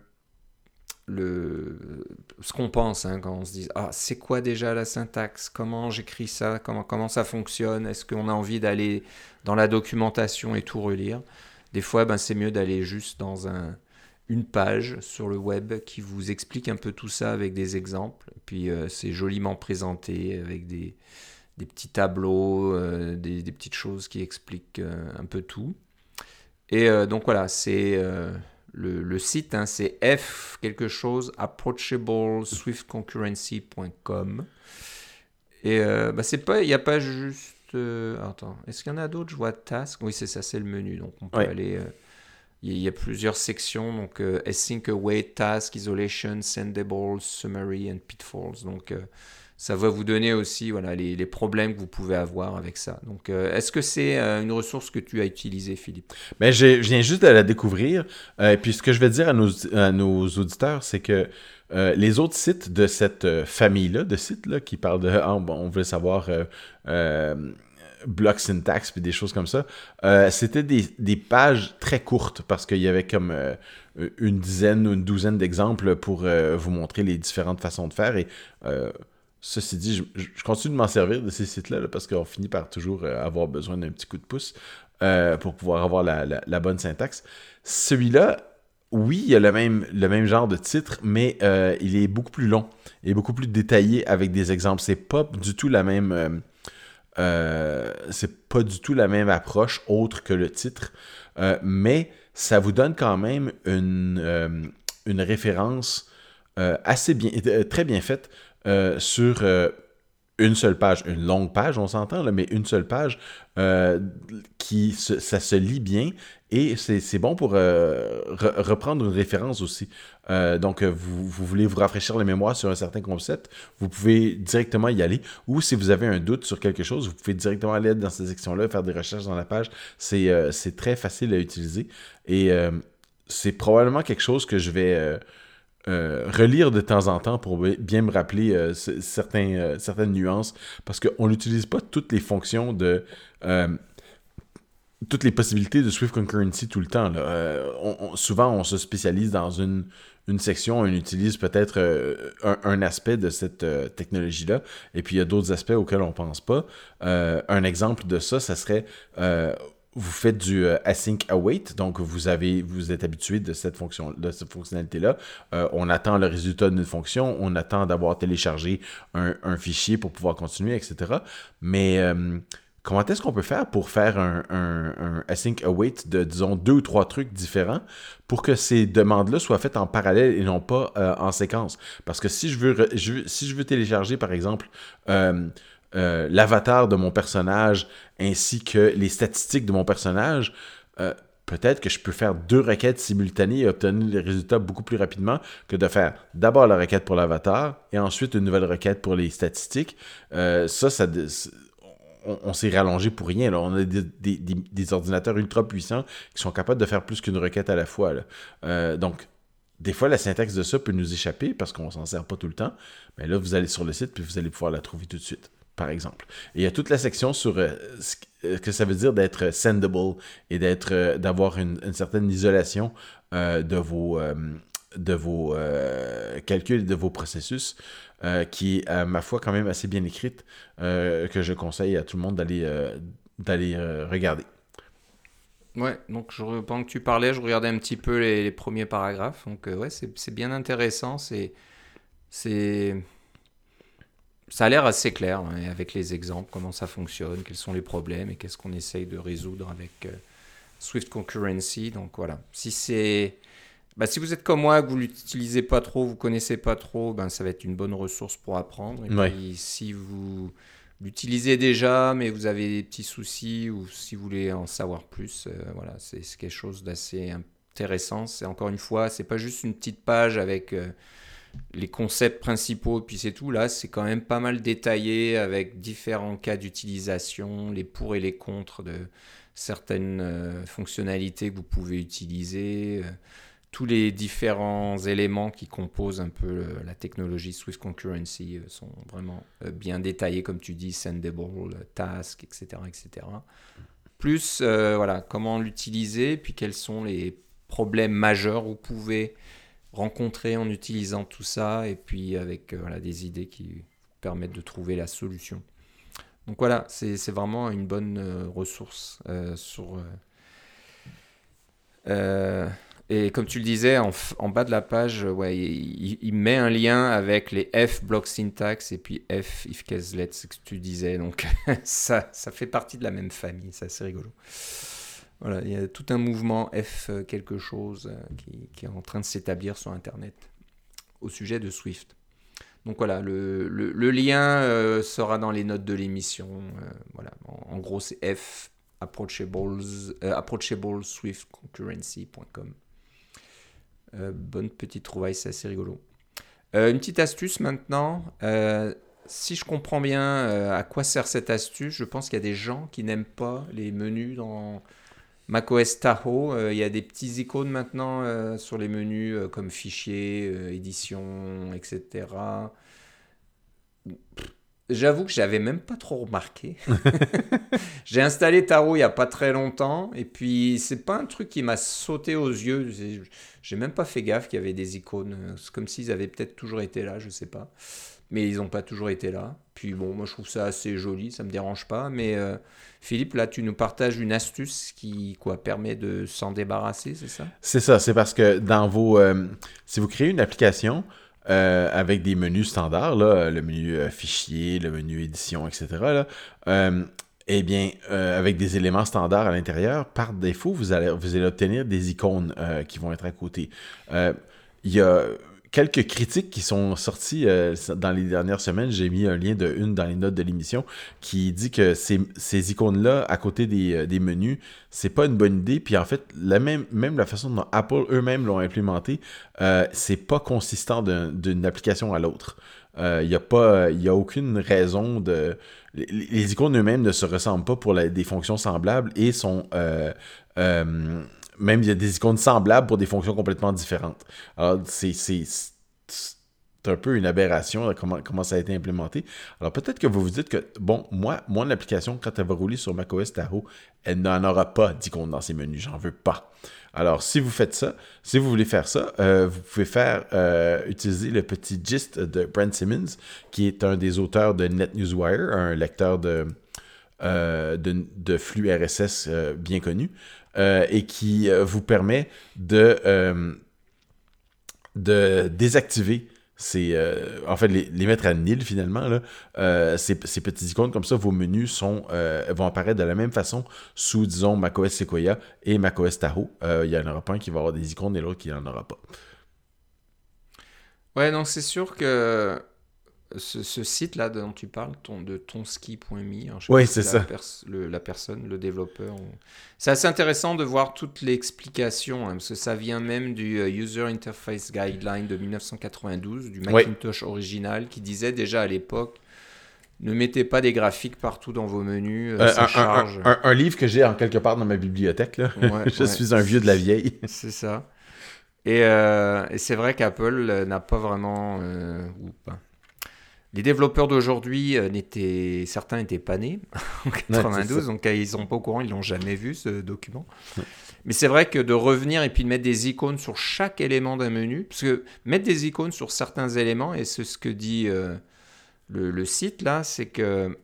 Le, ce qu'on pense hein, quand on se dit ah c'est quoi déjà la syntaxe, comment j'écris ça, comment, comment ça fonctionne, est-ce qu'on a envie d'aller dans la documentation et tout relire. Des fois ben, c'est mieux d'aller juste dans un, une page sur le web qui vous explique un peu tout ça avec des exemples, et puis euh, c'est joliment présenté avec des, des petits tableaux, euh, des, des petites choses qui expliquent euh, un peu tout. Et euh, donc voilà, c'est euh, Le, le site, hein, c'est F quelque chose, approachable swift concurrency point com. Et euh, bah c'est pas, il n'y a pas juste... Euh, attends, est-ce qu'il y en a d'autres? Je vois Task. Oui, c'est ça, c'est le menu. Donc, on peut ouais. aller... Il euh, y, y a plusieurs sections. Donc, euh, Async Await, Task, Isolation, Sendable, Summary and Pitfalls. Donc, euh, ça va vous donner aussi voilà, les, les problèmes que vous pouvez avoir avec ça. Donc, euh, est-ce que c'est euh, une ressource que tu as utilisée, Philippe? Ben, je, je viens juste de la découvrir. Euh, et puis, ce que je vais dire à nos, à nos auditeurs, c'est que euh, les autres sites de cette euh, famille-là, de sites-là, qui parlent de... Ah, bon, on voulait savoir... Euh, euh, bloc syntax puis des choses comme ça, euh, c'était des, des pages très courtes parce qu'il y avait comme euh, une dizaine ou une douzaine d'exemples pour euh, vous montrer les différentes façons de faire. Et euh, ceci dit, je, je continue de m'en servir de ces sites-là là, parce qu'on finit par toujours euh, avoir besoin d'un petit coup de pouce euh, pour pouvoir avoir la, la, la bonne syntaxe. Celui-là oui, il y a le même, le même genre de titre, mais euh, il est beaucoup plus long. Il est beaucoup plus détaillé avec des exemples. C'est pas du tout la même... euh, euh, c'est pas du tout la même approche autre que le titre. Euh, mais ça vous donne quand même une, euh, une référence euh, assez bien, euh, très bien faite euh, sur euh, une seule page, une longue page, on s'entend, là, mais une seule page euh, qui se- ça se lit bien et c'est c'est bon pour euh, re- reprendre une référence aussi. Euh, donc, euh, vous, vous voulez vous rafraîchir la mémoire sur un certain concept, vous pouvez directement y aller. Ou si vous avez un doute sur quelque chose, vous pouvez directement aller dans cette section-là, faire des recherches dans la page. C'est euh, c'est très facile à utiliser et euh, c'est probablement quelque chose que je vais euh, euh, relire de temps en temps pour bien me rappeler euh, c- certains, euh, certaines nuances, parce qu'on n'utilise pas toutes les fonctions de... euh, toutes les possibilités de Swift Concurrency tout le temps. Là. Euh, on- on- souvent, on se spécialise dans une, une section, on utilise peut-être euh, un, un aspect de cette euh, technologie-là, et puis il y a d'autres aspects auxquels on ne pense pas. Euh, un exemple de ça, ça serait... euh, vous faites du euh, async await, donc vous avez vous êtes habitué de cette fonction de cette fonctionnalité-là. Euh, on attend le résultat d'une fonction, on attend d'avoir téléchargé un, un fichier pour pouvoir continuer, et cetera. Mais euh, comment est-ce qu'on peut faire pour faire un, un, un async await de, disons, deux ou trois trucs différents pour que ces demandes-là soient faites en parallèle et non pas euh, en séquence? Parce que si je veux, re- je veux- si je veux télécharger, par exemple, euh, euh, l'avatar de mon personnage ainsi que les statistiques de mon personnage, euh, peut-être que je peux faire deux requêtes simultanées et obtenir les résultats beaucoup plus rapidement que de faire d'abord la requête pour l'avatar et ensuite une nouvelle requête pour les statistiques. Euh, ça, ça on, on s'est rallongé pour rien. Là. On a des, des, des, des ordinateurs ultra puissants qui sont capables de faire plus qu'une requête à la fois. Là. Euh, donc, des fois, la syntaxe de ça peut nous échapper parce qu'on s'en sert pas tout le temps. Mais là, vous allez sur le site puis vous allez pouvoir la trouver tout de suite, par exemple. Et il y a toute la section sur euh, ce que ça veut dire d'être sendable et d'être, euh, d'avoir une, une certaine isolation euh, de vos, euh, de vos euh, calculs, de vos processus, euh, qui est, à ma foi, quand même assez bien écrite, euh, que je conseille à tout le monde d'aller, euh, d'aller euh, regarder. Ouais, donc je, pendant que tu parlais, je regardais un petit peu les, les premiers paragraphes. Donc, euh, ouais, c'est c'est bien intéressant. C'est, c'est, ça a l'air assez clair hein, avec les exemples, comment ça fonctionne, quels sont les problèmes et qu'est-ce qu'on essaye de résoudre avec euh, Swift Concurrency. Donc, voilà. Si c'est. Bah, si vous êtes comme moi, que vous l'utilisez pas trop, vous connaissez pas trop, ben, ça va être une bonne ressource pour apprendre. Et Ouais. puis, si vous l'utilisez déjà, mais vous avez des petits soucis ou si vous voulez en savoir plus, euh, voilà, c'est c'est quelque chose d'assez intéressant. C'est encore une fois, c'est pas juste une petite page avec euh, les concepts principaux, puis c'est tout. Là, c'est quand même pas mal détaillé avec différents cas d'utilisation, les pour et les contre de certaines euh, fonctionnalités que vous pouvez utiliser. euh, tous les différents éléments qui composent un peu euh, la technologie Swift Concurrency euh, sont vraiment euh, bien détaillés, comme tu dis, sendable, euh, task, et cetera, et cetera. Plus, euh, voilà, comment l'utiliser, puis quels sont les problèmes majeurs que vous pouvez rencontrer en utilisant tout ça, et puis avec euh, voilà, des idées qui vous permettent de trouver la solution. Donc voilà, c'est c'est vraiment une bonne euh, ressource euh, sur... euh, euh, et comme tu le disais, en, f- en bas de la page, euh, ouais, il, il met un lien avec les F block syntax et puis F if caselet, c'est ce que tu disais. Donc ça, ça fait partie de la même famille, c'est assez rigolo. Voilà, il y a tout un mouvement F euh, quelque chose euh, qui, qui est en train de s'établir sur Internet au sujet de Swift. Donc voilà, le, le, le lien euh, sera dans les notes de l'émission. Euh, voilà, en, en gros, c'est F approachables, euh, approachable swift concurrency point com. Euh, bonne petite trouvaille, c'est assez rigolo. Euh, une petite astuce maintenant. Euh, si je comprends bien euh, à quoi sert cette astuce, je pense qu'il y a des gens qui n'aiment pas les menus dans macOS Tahoe. Euh, il y a des petits icônes maintenant euh, sur les menus euh, comme fichier, euh, édition, et cetera. J'avoue que j'avais même pas trop remarqué. J'ai installé Tahoe il y a pas très longtemps et puis c'est pas un truc qui m'a sauté aux yeux. J'ai- J'ai même pas fait gaffe qu'il y avait des icônes. C'est comme s'ils avaient peut-être toujours été là, je sais pas. mais ils n'ont pas toujours été là. Puis bon, moi je trouve ça assez joli, ça me dérange pas. Mais euh, Philippe, là tu nous partages une astuce qui quoi permet de s'en débarrasser, c'est ça? C'est ça, c'est parce que dans vos... euh, si vous créez une application euh, avec des menus standards, là, le menu euh, fichier, le menu édition, et cetera, là, euh, eh bien, euh, avec des éléments standards à l'intérieur, par défaut, vous allez, vous allez obtenir des icônes euh, qui vont être à côté. Euh, Il y a quelques critiques qui sont sorties euh, dans les dernières semaines. J'ai mis un lien de une dans les notes de l'émission qui dit que ces, ces icônes-là, à côté des, euh, des menus, c'est pas une bonne idée. Puis en fait, la même, même la façon dont Apple eux-mêmes l'ont implémenté, euh, c'est pas consistant d'un, d'une application à l'autre. Il euh, n'y a pas, il y a aucune raison de... Les, les icônes eux-mêmes ne se ressemblent pas pour la, des fonctions semblables et sont... Euh, euh, même il y a des icônes semblables pour des fonctions complètement différentes. Alors, c'est, c'est, c'est un peu une aberration là, comment, comment ça a été implémenté. Alors, peut-être que vous vous dites que, bon, moi, mon application, quand elle va rouler sur macOS Tahoe, elle n'en aura pas d'icônes dans ses menus. J'en veux pas. Alors, si vous faites ça, si vous voulez faire ça, euh, vous pouvez faire euh, utiliser le petit gist de Brent Simmons, qui est un des auteurs de NetNewsWire, un lecteur de, euh, de, de flux R S S euh, bien connu. Euh, et qui euh, vous permet de, euh, de désactiver ces, euh, en fait, les, les mettre à nil finalement. Là. Euh, ces, ces petits icônes comme ça, vos menus sont, euh, vont apparaître de la même façon sous, disons, macOS Sequoia et macOS Tahoe. Euh, il n'y en aura pas un qui va avoir des icônes et l'autre qui n'en aura pas. Ouais, donc c'est sûr que ce, ce site-là dont tu parles, ton, de tonski point me, hein, je sais Oui, pas si c'est la, ça. pers- le- la personne, le développeur. ou- C'est assez intéressant de voir toute l'explication, hein, parce que ça vient même du euh, User Interface Guideline de dix-neuf cent quatre-vingt-douze, du Oui. Macintosh original, qui disait déjà à l'époque, ne mettez pas des graphiques partout dans vos menus, euh, Euh, ça un, un, charge. un, un livre que j'ai en quelque part dans ma bibliothèque. Là. Ouais, Je ouais, suis un vieux de la vieille. c'est ça. Et, euh, et c'est vrai qu'Apple euh, n'a pas vraiment... euh, ou pas. Les développeurs d'aujourd'hui, euh, n'étaient, certains n'étaient pas nés en Ouais, c'est quatre-vingt-douze, ça. donc euh, ils sont pas au courant, ils l'ont jamais vu ce document. Mais c'est vrai que de revenir et puis de mettre des icônes sur chaque élément d'un menu, parce que mettre des icônes sur certains éléments, et c'est ce que dit euh, le, le site là, c'est que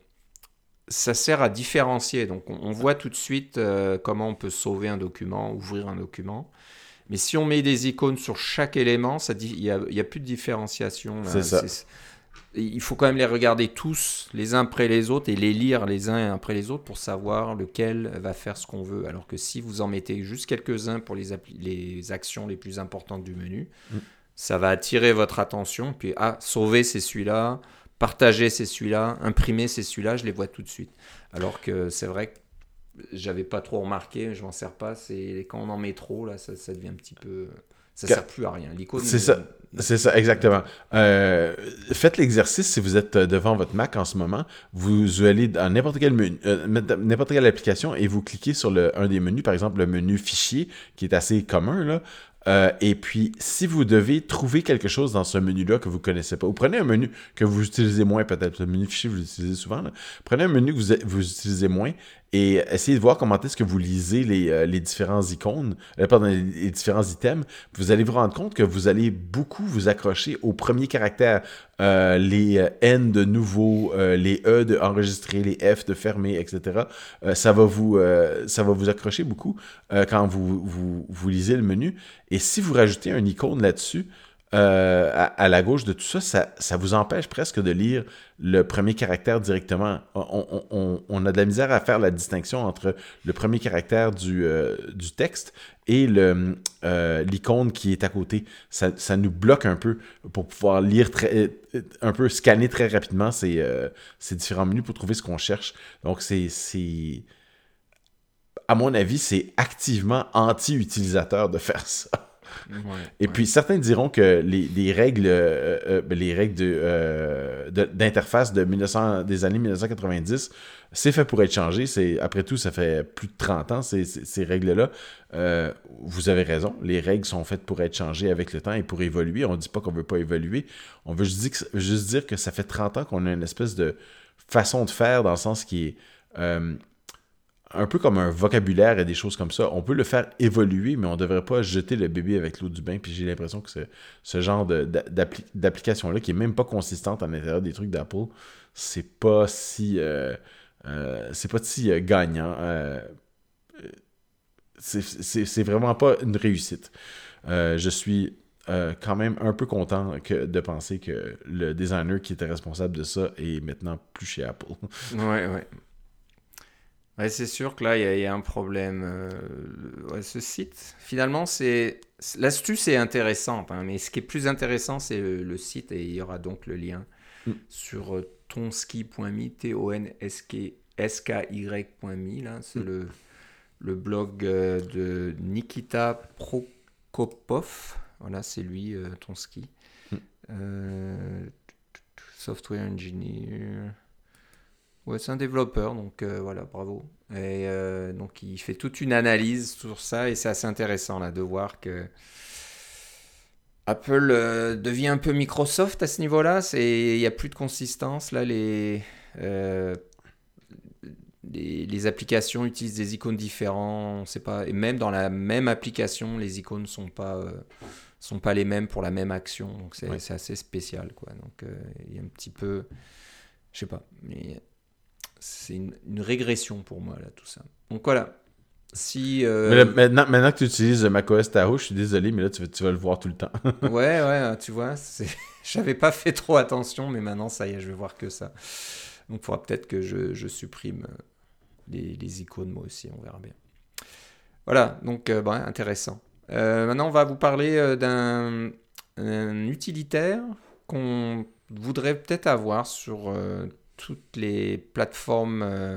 ça sert à différencier. Donc on, on voit tout de suite euh, comment on peut sauver un document, ouvrir un document. Mais si on met des icônes sur chaque élément, ça dit, il n'y a, il y a plus de différenciation. Là. C'est ça. C'est- il faut quand même les regarder tous les uns après les autres et les lire les uns après les autres pour savoir lequel va faire ce qu'on veut. Alors que si vous en mettez juste quelques-uns pour les, appli- les actions les plus importantes du menu, Mm. ça va attirer votre attention. Puis, ah, sauver, c'est celui-là. Partager, c'est celui-là. Imprimer, c'est celui-là. Je les vois tout de suite. Alors que c'est vrai que j'avais pas trop remarqué, je m'en sers pas. C'est quand on en met trop, là, ça, ça devient un petit peu... Ça Ca- sert plus à rien. L'icône... C'est ça. C'est ça, exactement. Euh, faites l'exercice si vous êtes devant votre Mac en ce moment. Vous allez dans n'importe quel menu, euh, n'importe quelle application et vous cliquez sur le, un des menus, par exemple le menu fichier, qui est assez commun, là. Euh, et puis, si vous devez trouver quelque chose dans ce menu-là que vous ne connaissez pas, ou prenez un menu que vous utilisez moins, peut-être, le menu fichier, vous l'utilisez souvent, là. Prenez un menu que vous, vous utilisez moins et essayez de voir comment est-ce que vous lisez les, euh, les différents icônes, euh, pardon, les, les différents items. Vous allez vous rendre compte que vous allez beaucoup vous accrocher au premier caractère, euh, les euh, N de nouveau, euh, les E de enregistrer, les F de fermer, et cetera. Euh, ça va vous, euh, ça va vous accrocher beaucoup euh, quand vous, vous, vous lisez le menu. Et si vous rajoutez un icône là-dessus, euh, à, à la gauche de tout ça, ça, ça vous empêche presque de lire le premier caractère directement. On, on, on, on a de la misère à faire la distinction entre le premier caractère du, euh, du texte et le, euh, l'icône qui est à côté. Ça, ça nous bloque un peu pour pouvoir lire très, un peu, scanner très rapidement ces, euh, ces différents menus pour trouver ce qu'on cherche. Donc, c'est... c'est à mon avis, c'est activement anti-utilisateur de faire ça. Ouais, Et ouais. puis, certains diront que les, les règles, euh, euh, les règles de, euh, de- d'interface de mille neuf cents, des années dix-neuf cent quatre-vingt-dix, c'est fait pour être changé. C'est, après tout, ça fait plus de trente ans, ces, ces, ces règles-là. Euh, vous avez raison, les règles sont faites pour être changées avec le temps et pour évoluer. On ne dit pas qu'on ne veut pas évoluer. On veut juste dire, que, juste dire que ça fait trente ans qu'on a une espèce de façon de faire dans le sens qui est... euh, un peu comme un vocabulaire et des choses comme ça. On peut le faire évoluer, mais on ne devrait pas jeter le bébé avec l'eau du bain. Puis j'ai l'impression que ce, ce genre de, d'appli- d'application-là, qui est même pas consistante à l'intérieur des trucs d'Apple, c'est pas si euh, euh, c'est pas si euh, gagnant. Euh, c'est, c'est, c'est vraiment pas une réussite. Euh, je suis euh, quand même un peu content que, de penser que le designer qui était responsable de ça est maintenant plus chez Apple. Ouais, ouais. Ouais, c'est sûr que là, il y, a- il y a un problème. Euh, ouais, ce site, finalement, c'est l'astuce est intéressante, hein, mais ce qui est plus intéressant, c'est le, le site, et il y aura donc le lien Mm. sur euh, tonski point me, T O N S K Y point me, là, c'est Mm. le, le blog euh, de Nikita Prokopov. Voilà, c'est lui, euh, Tonski. Mm. Euh, software engineer. Ouais, c'est un développeur, donc euh, voilà, bravo. Et euh, donc il fait toute une analyse sur ça, et c'est assez intéressant là de voir que Apple euh, devient un peu Microsoft à ce niveau-là. C'est, il n'y a plus de consistance là. Les, euh, les les applications utilisent des icônes différents. On sait pas, et même dans la même application, les icônes sont pas euh, sont pas les mêmes pour la même action. Donc c'est Ouais. c'est assez spécial quoi. Donc euh, il y a un petit peu, je sais pas, mais c'est une, une régression pour moi là tout ça. Donc voilà. Si euh, Mais là, maintenant, maintenant que tu utilises macOS Tahoe, je suis désolé, mais là, tu vas, tu vas le voir tout le temps. ouais ouais, tu vois, c'est... j'avais pas fait trop attention, mais maintenant ça y est, je vais voir que ça. Donc il faudra peut-être que je, je supprime euh, les, les icônes moi aussi, on verra bien. Voilà, donc euh, bon, intéressant. Euh, maintenant on va vous parler euh, d'un un utilitaire qu'on voudrait peut-être avoir sur euh, toutes les plateformes euh,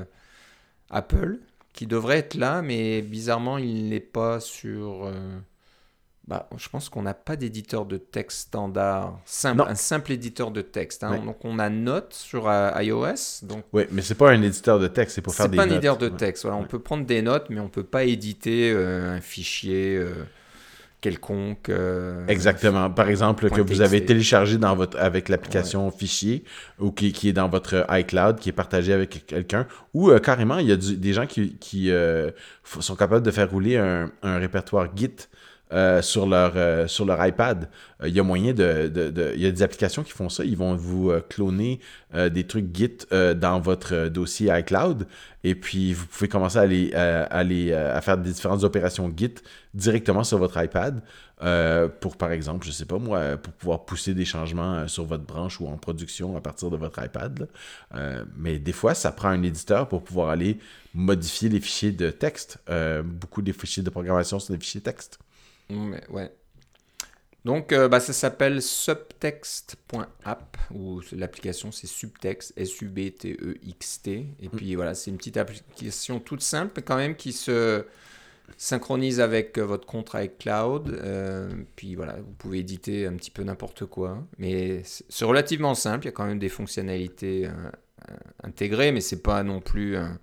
Apple, qui devrait être là, mais bizarrement, il n'est pas sur... euh, Bah, je pense qu'on n'a pas d'éditeur de texte standard, simple, Non. un simple éditeur de texte, hein. Ouais. Donc on a Note sur euh, iOS, donc Oui, mais c'est pas un éditeur de texte, c'est pour faire c'est des pas un notes. éditeur de Ouais. texte. Voilà, on Ouais. peut prendre des notes, mais on peut pas éditer euh, un fichier euh, quelconque. euh, Exactement. Par exemple, que vous avez téléchargé dans votre, avec l'application fichier ou qui, qui est dans votre iCloud, qui est partagé avec quelqu'un. Ou euh, carrément, il y a du- des gens qui, qui euh, f- sont capables de faire rouler un, un répertoire Git euh, sur, leur, euh, sur leur iPad. Euh, Il y a moyen de, de, de- Il y a des applications qui font ça. Ils vont vous euh, cloner euh, des trucs Git euh, dans votre euh, dossier iCloud. Et puis, vous pouvez commencer à, les, à, à les, euh, à faire des différentes opérations Git directement sur votre iPad. Euh, pour, par exemple, je sais pas moi, pour pouvoir pousser des changements euh, sur votre branche ou en production à partir de votre iPad. là. Euh, mais des fois, ça prend un éditeur pour pouvoir aller modifier les fichiers de texte. Euh, beaucoup des fichiers de programmation sont des fichiers texte. Mais, ouais. Donc, euh, bah, ça s'appelle subtext point app, ou l'application c'est Subtext, S U B T E X T. Et puis voilà, c'est une petite application toute simple quand même qui se synchronise avec euh, votre compte iCloud. Euh, puis voilà, vous pouvez éditer un petit peu n'importe quoi. Mais c'est c'est relativement simple, il y a quand même des fonctionnalités euh, euh, intégrées, mais c'est pas non plus un,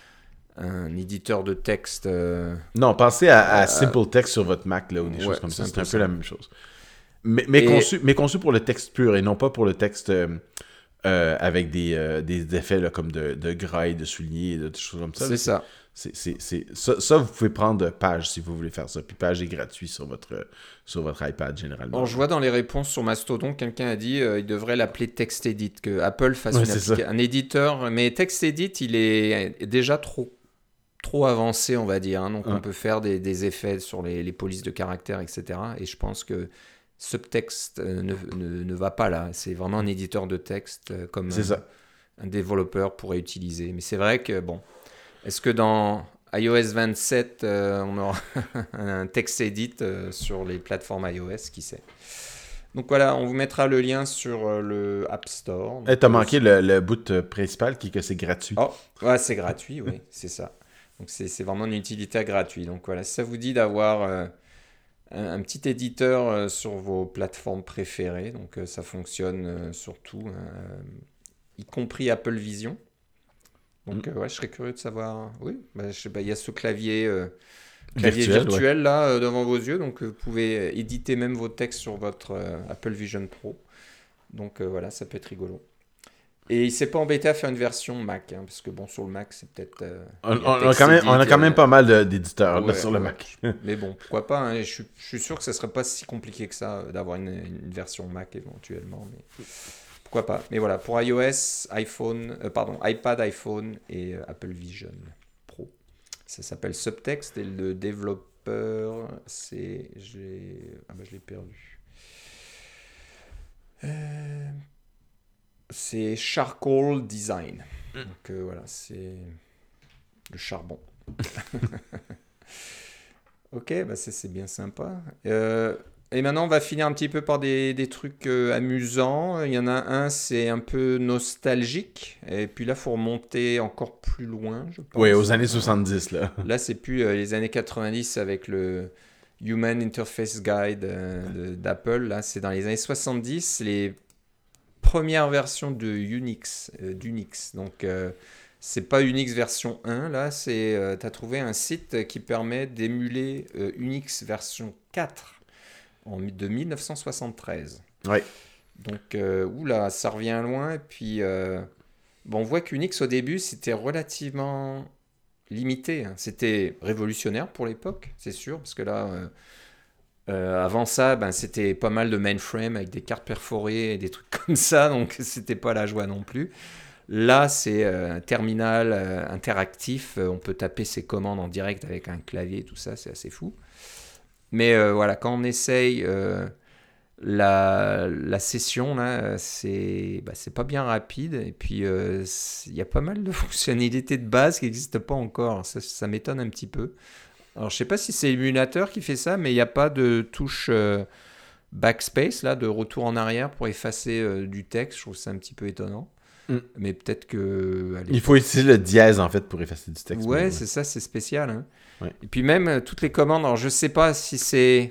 un éditeur de texte. euh, Non, pensez à, à Euh, Simple Text sur votre Mac là, ou des ouais, choses comme c'est ça. un C'est peu un peu ça. la même chose. Mais, mais, Et- conçu, mais conçu pour le texte pur et non pas pour le texte euh, euh, avec des, euh, des effets là, comme de, de gras et de souliers et de des choses comme ça. là. C'est ça. C'est, c'est, c'est, ça, ça, vous pouvez prendre Page si vous voulez faire ça. Puis Page est gratuit sur votre, sur votre iPad généralement. Alors, je vois dans les réponses sur Mastodon, quelqu'un a dit euh, il devrait l'appeler TextEdit, que Apple fasse Ouais, une c'est applica- ça. un éditeur. Mais TextEdit, il est déjà trop, trop avancé, on va dire. hein. Donc, Ouais. on peut faire des, des effets sur les, les polices de caractères, et cetera. Et je pense que Subtext euh, ne, ne, ne va pas là. C'est vraiment un éditeur de texte euh, comme C'est un, ça. un développeur pourrait utiliser. Mais c'est vrai que, bon, est-ce que dans iOS vingt-sept, euh, on aura un TextEdit euh, sur les plateformes iOS, qui sait. Donc voilà, on vous mettra le lien sur euh, le App Store. Eh, t'as Donc, manqué le, le bout euh, principal qui est que c'est gratuit. Oh, ouais, c'est gratuit, oui, c'est ça. Donc c'est c'est vraiment une utilité gratuite. Donc voilà, si ça vous dit d'avoir euh, un, un petit éditeur euh, sur vos plateformes préférées, donc euh, ça fonctionne euh, sur tout, hein, y compris Apple Vision. Donc euh, ouais, je serais curieux de savoir. Oui, bah, je sais pas, il y a ce clavier, euh, clavier Virtuel, virtuel, là euh, devant vos yeux, donc euh, vous pouvez euh, éditer même vos textes sur votre euh, Apple Vision Pro. Donc euh, voilà, ça peut être rigolo. Et il s'est pas embêté à faire une version Mac, hein, parce que bon, sur le Mac, c'est peut-être... Euh, on, on, a quand même, on a quand même pas mal de, d'éditeurs ouais, là, sur le ouais. Mac. Mais bon, pourquoi pas, hein, je, suis, je suis sûr que ce serait pas si compliqué que ça euh, d'avoir une, une version Mac éventuellement, mais pourquoi pas. Mais voilà, pour iOS, iPhone, euh, pardon, iPad, iPhone et euh, Apple Vision Pro. Ça s'appelle Subtext et le développeur, c'est... J'ai... Ah bah je l'ai perdu. Euh... C'est Charcoal Design. Mm. Donc euh, voilà, c'est le charbon. Ok, bah c'est, c'est bien sympa. Euh, et maintenant, on va finir un petit peu par des, des trucs euh, amusants. Il y en a un, c'est un peu nostalgique. Et puis là, il faut remonter encore plus loin, je pense. Oui, aux années soixante-dix, là. Là, c'est plus euh, les années quatre-vingt-dix avec le Human Interface Guide euh, de, d'Apple. Là, c'est dans les années soixante-dix, les première version de Unix, euh, d'Unix. Donc, euh, c'est pas Unix version un, là, c'est, euh, tu as trouvé un site qui permet d'émuler euh, Unix version quatre en, de dix-neuf cent soixante-treize. Oui. Donc, euh, oula, ça revient loin. Et puis, euh, bon, on voit qu'Unix, au début, c'était relativement limité. Hein. C'était révolutionnaire pour l'époque, c'est sûr, parce que là... Euh, Euh, avant ça, ben, c'était pas mal de mainframe avec des cartes perforées et des trucs comme ça, donc c'était pas la joie non plus. Là, c'est euh, un terminal euh, interactif, euh, on peut taper ses commandes en direct avec un clavier, tout ça, c'est assez fou. Mais euh, voilà, quand on essaye euh, la, la session, là, c'est, bah, c'est pas bien rapide, et puis il euh, y a pas mal de fonctionnalités de base qui n'existent pas encore, ça, ça m'étonne un petit peu. Alors, je sais pas si c'est l'émulateur qui fait ça, mais il n'y a pas de touche euh, backspace, là, de retour en arrière pour effacer euh, du texte. Je trouve ça un petit peu étonnant. Mm. Mais peut-être que... Il faut utiliser le dièse, en fait, pour effacer du texte. Ouais, c'est ça, c'est spécial. Hein. Ouais. Et puis même, euh, toutes les commandes, alors je sais pas si c'est...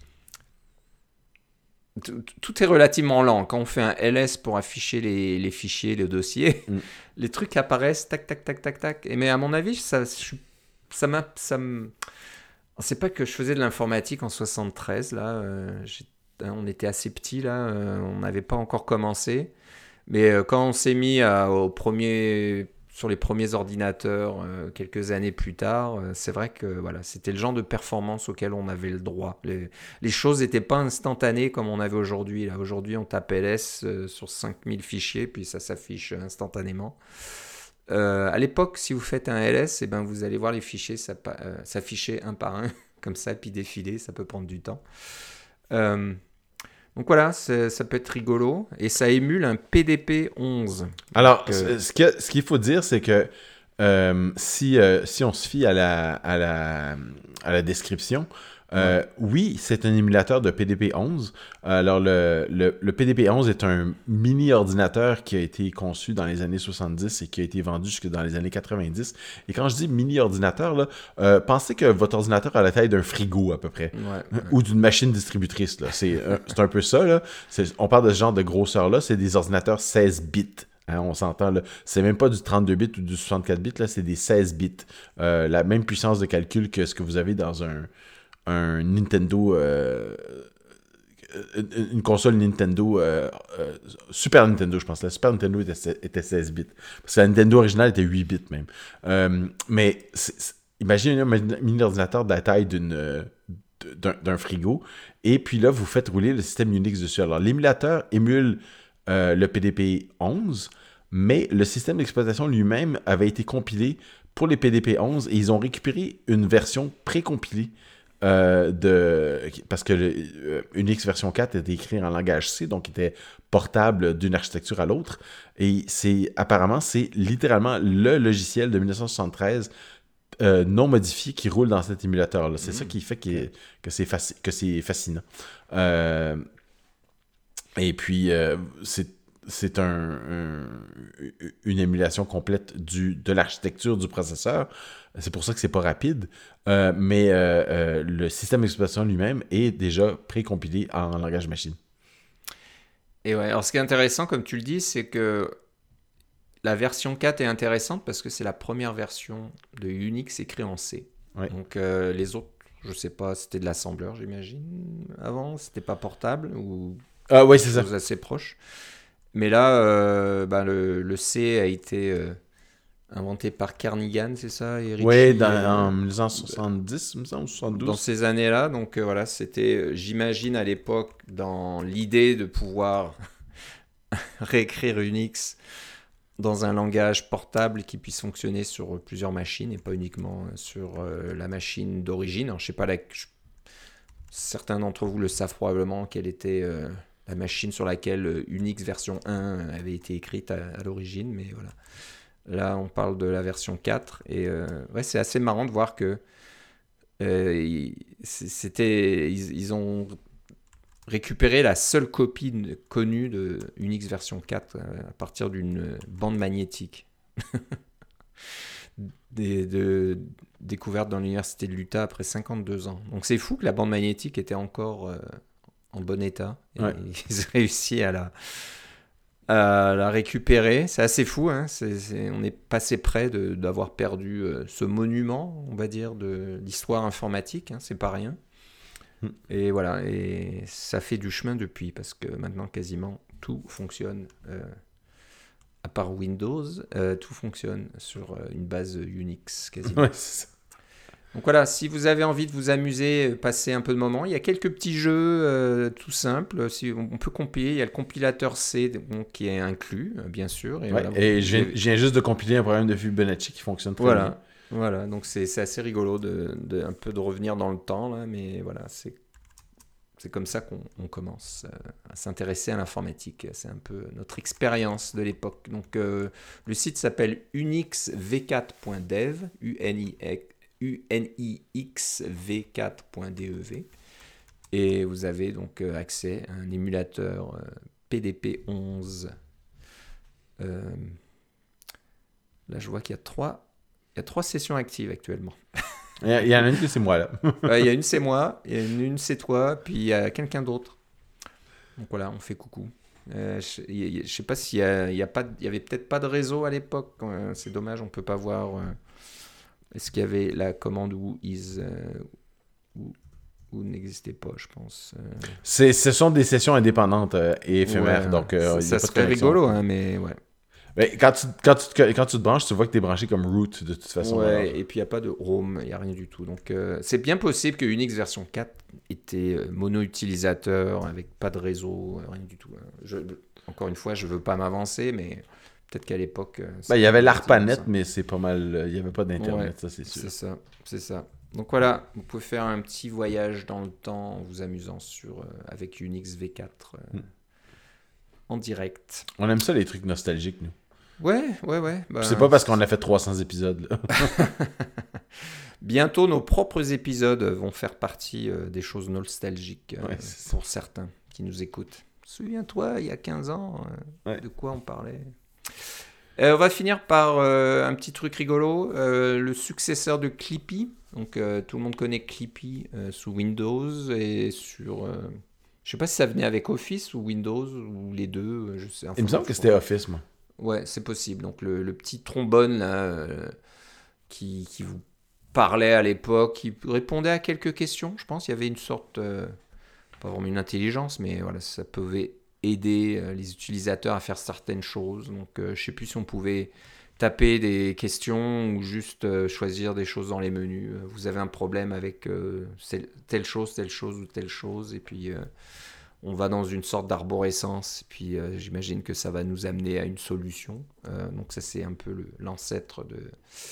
Tout est relativement lent. Quand on fait un L S pour afficher les, les fichiers, les dossiers, mm. les trucs apparaissent, tac, tac, tac, tac, tac. Et mais à mon avis, ça... Je Ça m'a, ça me... C'est pas que je faisais de l'informatique en soixante-treize, là. Euh, on était assez petits, là. Euh, on n'avait pas encore commencé. Mais euh, quand on s'est mis à, au premier, sur les premiers ordinateurs euh, quelques années plus tard, euh, c'est vrai que voilà, c'était le genre de performance auquel on avait le droit. Les, les choses n'étaient pas instantanées comme on avait aujourd'hui. Là. Aujourd'hui, on tape L S euh, sur cinq mille fichiers, puis ça s'affiche instantanément. Euh, à l'époque, si vous faites un L S, eh ben, vous allez voir les fichiers euh, s'afficher un par un, comme ça, puis défiler, ça peut prendre du temps. Euh, donc voilà, ça peut être rigolo, et ça émule un P D P onze. Alors, euh... ce, que, ce qu'il faut dire, c'est que euh, si, euh, si on se fie à la, à la, à la description, Euh, ouais. Oui, c'est un émulateur de P D P onze. Alors, le, le, le P D P onze est un mini-ordinateur qui a été conçu dans les années soixante-dix et qui a été vendu jusque dans les années quatre-vingt-dix. Et quand je dis mini-ordinateur, là, euh, pensez que votre ordinateur a la taille d'un frigo à peu près. Ouais, ouais. Ou d'une machine distributrice. Là. C'est, euh, c'est un peu ça. Là. C'est, on parle de ce genre de grosseur-là. C'est des ordinateurs seize bits. Hein, on s'entend, là. C'est même pas du trente-deux bits ou du soixante-quatre bits. Là, c'est des seize bits. Euh, la même puissance de calcul que ce que vous avez dans un... un Nintendo, euh, une console Nintendo, euh, euh, Super Nintendo, je pense. La Super Nintendo était, était seize bits. Parce que la Nintendo originale était huit bits même. Euh, mais c'est, c'est, imaginez un mini-ordinateur de la taille d'une, d'un, d'un frigo. Et puis là, vous faites rouler le système Unix dessus. Alors, l'émulateur émule euh, le P D P onze, mais le système d'exploitation lui-même avait été compilé pour les P D P onze et ils ont récupéré une version précompilée. Euh, de, parce que le, euh, Unix version quatre était écrit en langage C, donc était portable d'une architecture à l'autre. Et c'est apparemment, c'est littéralement le logiciel de dix-neuf cent soixante-treize euh, non modifié qui roule dans cet émulateur-là. C'est mmh. ça qui fait qu'il, que, c'est faci- que c'est fascinant. Euh, et puis, euh, c'est c'est un, un, une émulation complète du, de l'architecture du processeur. C'est pour ça que c'est pas rapide. Euh, mais euh, euh, le système d'exploitation lui-même est déjà précompilé en langage machine. Et ouais, alors ce qui est intéressant, comme tu le dis, c'est que la version quatre est intéressante parce que c'est la première version de Unix écrite en C. Ouais. Donc euh, les autres, je sais pas, c'était de l'assembleur, j'imagine, avant. C'était pas portable ou ah, ouais, c'est ça. Assez proche. mais là, euh, bah, le, le C a été euh, inventé par Kernighan, c'est ça, et Ritchie, Oui, dans, euh, en mille neuf cent soixante-dix, il me semble, dans soixante-douze. ces années-là. Donc euh, voilà, c'était, euh, j'imagine à l'époque, dans l'idée de pouvoir réécrire Unix dans un langage portable qui puisse fonctionner sur plusieurs machines et pas uniquement sur euh, la machine d'origine. Alors, je sais pas, la, je- certains d'entre vous le savent probablement, quelle était euh, la machine sur laquelle euh, Unix version un avait été écrite à, à l'origine, mais voilà. Là, on parle de la version quatre et euh, ouais, c'est assez marrant de voir que euh, ils- c'était, ils, ils ont récupéré la seule copie de- connue de Unix version quatre euh, à partir d'une bande magnétique des, de, découverte dans l'université de l'Utah après cinquante-deux ans. Donc c'est fou que la bande magnétique était encore euh, en bon état. Et Ouais. ils ont réussi à la, à la récupérer. C'est assez fou. Hein. C'est, c'est, on est passé près de, d'avoir perdu euh, ce monument, on va dire, de l'histoire informatique. Hein. C'est pas rien. Hmm. Et voilà, et ça fait du chemin depuis, parce que maintenant quasiment tout fonctionne, euh, à part Windows, euh, tout fonctionne sur euh, une base Unix quasiment. Ouais, c'est ça. Donc voilà, si vous avez envie de vous amuser, euh, passer un peu de moment, il y a quelques petits jeux euh, tout simples. Si on peut compiler, il y a le compilateur C donc, qui est inclus, euh, bien sûr. Et Ouais, voilà, vous- et vous je viens, avez- je viens juste de compiler un programme de Fibonacci qui fonctionne très bien. voilà, voilà. Donc c'est c'est assez rigolo de, de- un peu de revenir dans le temps là, mais voilà, c'est c'est comme ça qu'on on commence euh, à s'intéresser à l'informatique. C'est un peu notre expérience de l'époque. Donc euh, le site s'appelle unix v quatre point dev, U N I X V quatre point dev. Et vous avez donc euh, accès à un émulateur euh, P D P onze. Euh, là, je vois qu'il y a trois, il y a trois sessions actives actuellement. Il y, a- il y en a une que c'est moi, là. Ouais, il y a une, c'est moi, il y a une, une, c'est toi, puis il y a quelqu'un d'autre. Donc voilà, on fait coucou. Euh, je, y- y- je sais pas s'il y, a, il y, a pas de- il y avait peut-être pas de réseau à l'époque. Euh, c'est dommage, on peut pas voir. euh, est-ce qu'il y avait la commande où is euh, ou, ou n'existait pas, je pense. Euh, C'est, ce sont des sessions indépendantes euh, et éphémères, ouais, donc ça, euh, il n'y ça a pas de serait connexion. rigolo, hein, mais ouais. Mais quand, tu, quand, tu, te- quand tu te branches, tu vois que tu es branché comme root de toute façon. Ouais, alors. et puis il n'y a pas de ROM, il n'y a rien du tout. Donc euh, c'est bien possible que Unix version quatre était euh, mono-utilisateur, avec pas de réseau, euh, rien du tout. hein. Je, encore une fois, je veux pas m'avancer, mais peut-être qu'à l'époque. euh, Ben, il y c'était avait relativement l'ARPANET, ça. mais c'est pas mal. euh, Il n'y avait pas d'Internet, Ouais, ça c'est sûr. c'est ça, c'est ça. Donc voilà, vous pouvez faire un petit voyage dans le temps en vous amusant sur, euh, avec Unix V quatre euh, Hmm. en direct. On aime ça les trucs nostalgiques, nous. Ouais, ouais, ouais. Puis c'est Ben, pas parce qu'on a fait trois cents épisodes. Là. bientôt, nos propres épisodes vont faire partie euh, des choses nostalgiques euh, Ouais, c'est ça. pour certains qui nous écoutent. Souviens-toi, il y a quinze ans, euh, Ouais. de quoi on parlait. Euh, on va finir par euh, un petit truc rigolo, euh, le successeur de Clippy. Donc euh, tout le monde connaît Clippy euh, sous Windows et sur... euh, je sais pas si ça venait avec Office ou Windows ou les deux. euh, Je sais, enfin, Il me semble je que crois. c'était Office, moi. Ouais, c'est possible. Donc le, le petit trombone là, euh, qui, qui vous parlait à l'époque, qui répondait à quelques questions, je pense. Il y avait une sorte, euh, pas vraiment une intelligence, mais voilà, ça pouvait aider euh, les utilisateurs à faire certaines choses. Donc euh, je sais plus si on pouvait taper des questions ou juste euh, choisir des choses dans les menus. Euh, Vous avez un problème avec euh, celle- telle chose, telle chose ou telle chose, et puis euh, on va dans une sorte d'arborescence, puis euh, j'imagine que ça va nous amener à une solution. Euh, donc ça c'est un peu le- l'ancêtre de,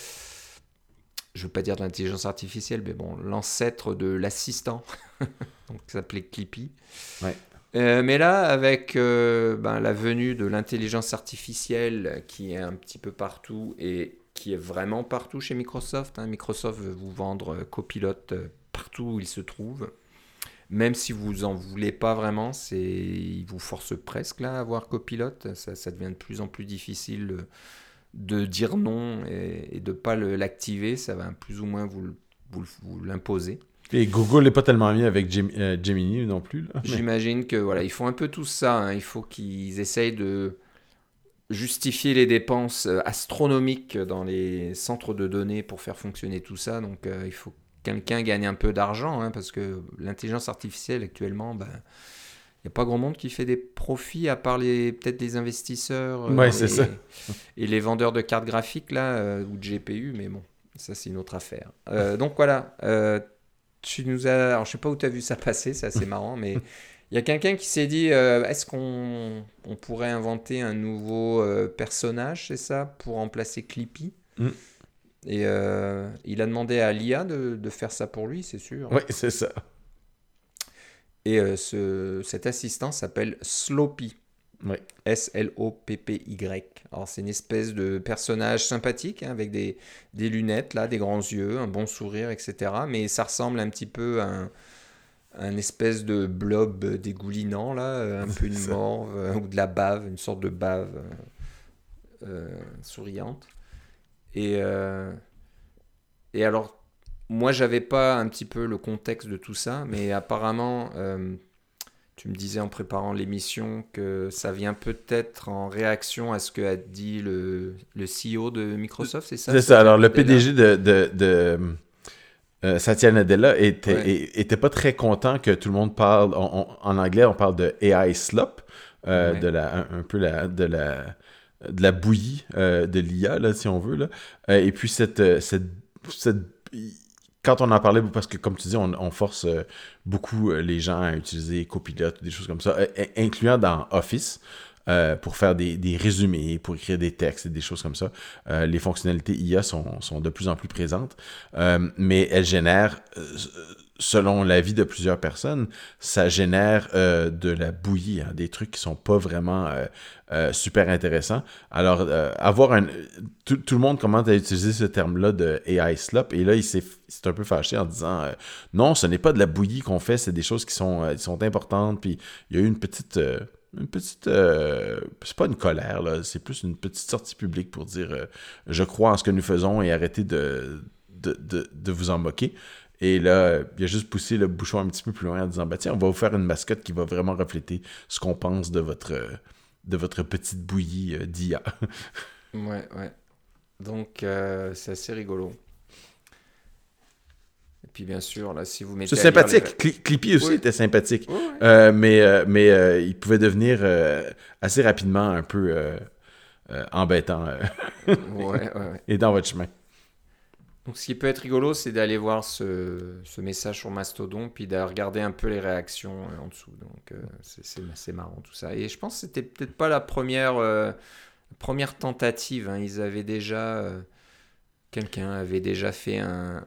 je veux pas dire de l'intelligence artificielle, mais bon, l'ancêtre de l'assistant, donc ça s'appelait Clippy. Ouais. Euh, mais là, avec euh, ben, la venue de l'intelligence artificielle qui est un petit peu partout et qui est vraiment partout chez Microsoft, hein, Microsoft veut vous vendre euh, Copilot euh, partout où il se trouve. Même si vous en voulez pas vraiment, c'est, il vous force presque là à avoir Copilot. Ça, ça devient de plus en plus difficile euh, de dire non et, et de pas le- l'activer. Ça va plus ou moins vous, le- vous, le- vous l'imposer. Et Google n'est pas tellement mis avec Gem- euh, Gemini non plus. Là, mais- J'imagine que voilà, ils font un peu tout ça. hein. Il faut qu'ils essayent de justifier les dépenses euh, astronomiques dans les centres de données pour faire fonctionner tout ça. Donc euh, il faut que quelqu'un gagne un peu d'argent hein, parce que l'intelligence artificielle actuellement, ben, Il n'y a pas grand monde qui fait des profits, à part les, peut-être des investisseurs euh, Ouais, dans c'est les- ça. et les vendeurs de cartes graphiques là, euh, ou de G P U, mais bon, ça c'est une autre affaire. Euh, donc voilà, euh, tu nous as... Alors je sais pas où tu as vu ça passer, c'est assez marrant, mais il y a quelqu'un qui s'est dit, euh, est-ce qu'on on pourrait inventer un nouveau euh, personnage, c'est ça, pour remplacer Clippy? Mm. Et euh, il a demandé à l'I A de, de faire ça pour lui, c'est sûr. Ouais, c'est ça. Et euh, ce, cet assistant s'appelle Sloppy. Ouais. S L O P P Y. Alors c'est une espèce de personnage sympathique hein, avec des, des lunettes, là, des grands yeux, un bon sourire, et cetera. Mais ça ressemble un petit peu à un, un espèce de blob dégoulinant, là, euh, un peu une C'est ça. morve euh, ou de la bave, une sorte de bave euh, euh, souriante. Et, euh, et alors, moi, j'avais pas un petit peu le contexte de tout ça, mais apparemment, euh, tu me disais en préparant l'émission que ça vient peut-être en réaction à ce que a dit le, le C E O de Microsoft, c'est ça? C'est ça. Satya Alors, le Nadella. P D G de, de, de euh, Satya Nadella était, Ouais, et- était pas très content que tout le monde parle, on- on- en anglais, on parle de A I slop, euh, ouais. de la, un, un peu la, de la, de la bouillie euh, de l'I A, là, si on veut. Là. Euh, et puis, cette, euh, cette, cette- quand on en parlait, parce que comme tu dis, on, on force euh, beaucoup euh, les gens à utiliser Copilot ou des choses comme ça, euh, in- incluant dans Office, euh, pour faire des, des résumés, pour écrire des textes et des choses comme ça. Euh, les fonctionnalités I A sont, sont de plus en plus présentes, euh, mais elles génèrent, euh, selon l'avis de plusieurs personnes, ça génère euh, de la bouillie, hein, des trucs qui sont pas vraiment euh, euh, super intéressants. Alors, euh, avoir un... Tout, tout le monde commence à utiliser ce terme-là de A I slop, et là, il s'est, s'est un peu fâché en disant euh, non, ce n'est pas de la bouillie qu'on fait, c'est des choses qui sont, euh, qui sont importantes, puis il y a eu une petite... Euh, une petite... Euh, c'est pas une colère, là, c'est plus une petite sortie publique pour dire euh, je crois en ce que nous faisons et arrêtez de, de, de, de vous en moquer. Et là, il a juste poussé le bouchon un petit peu plus loin en disant, bah tiens, on va vous faire une mascotte qui va vraiment refléter ce qu'on pense de votre, de votre petite bouillie euh, d'I A. Ouais, ouais. Donc, euh, c'est assez rigolo. Et puis, bien sûr, là, si vous mettez C'est à lire les... sympathique. Cli- Clippy aussi Oui. était sympathique. Ouais, ouais. Euh, mais euh, mais euh, il pouvait devenir euh, assez rapidement un peu euh, euh, embêtant euh, Ouais, ouais, ouais. et dans votre chemin. Donc, ce qui peut être rigolo, c'est d'aller voir ce, ce message sur Mastodon, puis de regarder un peu les réactions euh, en dessous. Donc, euh, c'est, c'est, c'est marrant tout ça. Et je pense que c'était peut-être pas la première, euh, première tentative. Hein. Ils avaient déjà... euh, quelqu'un avait déjà fait un,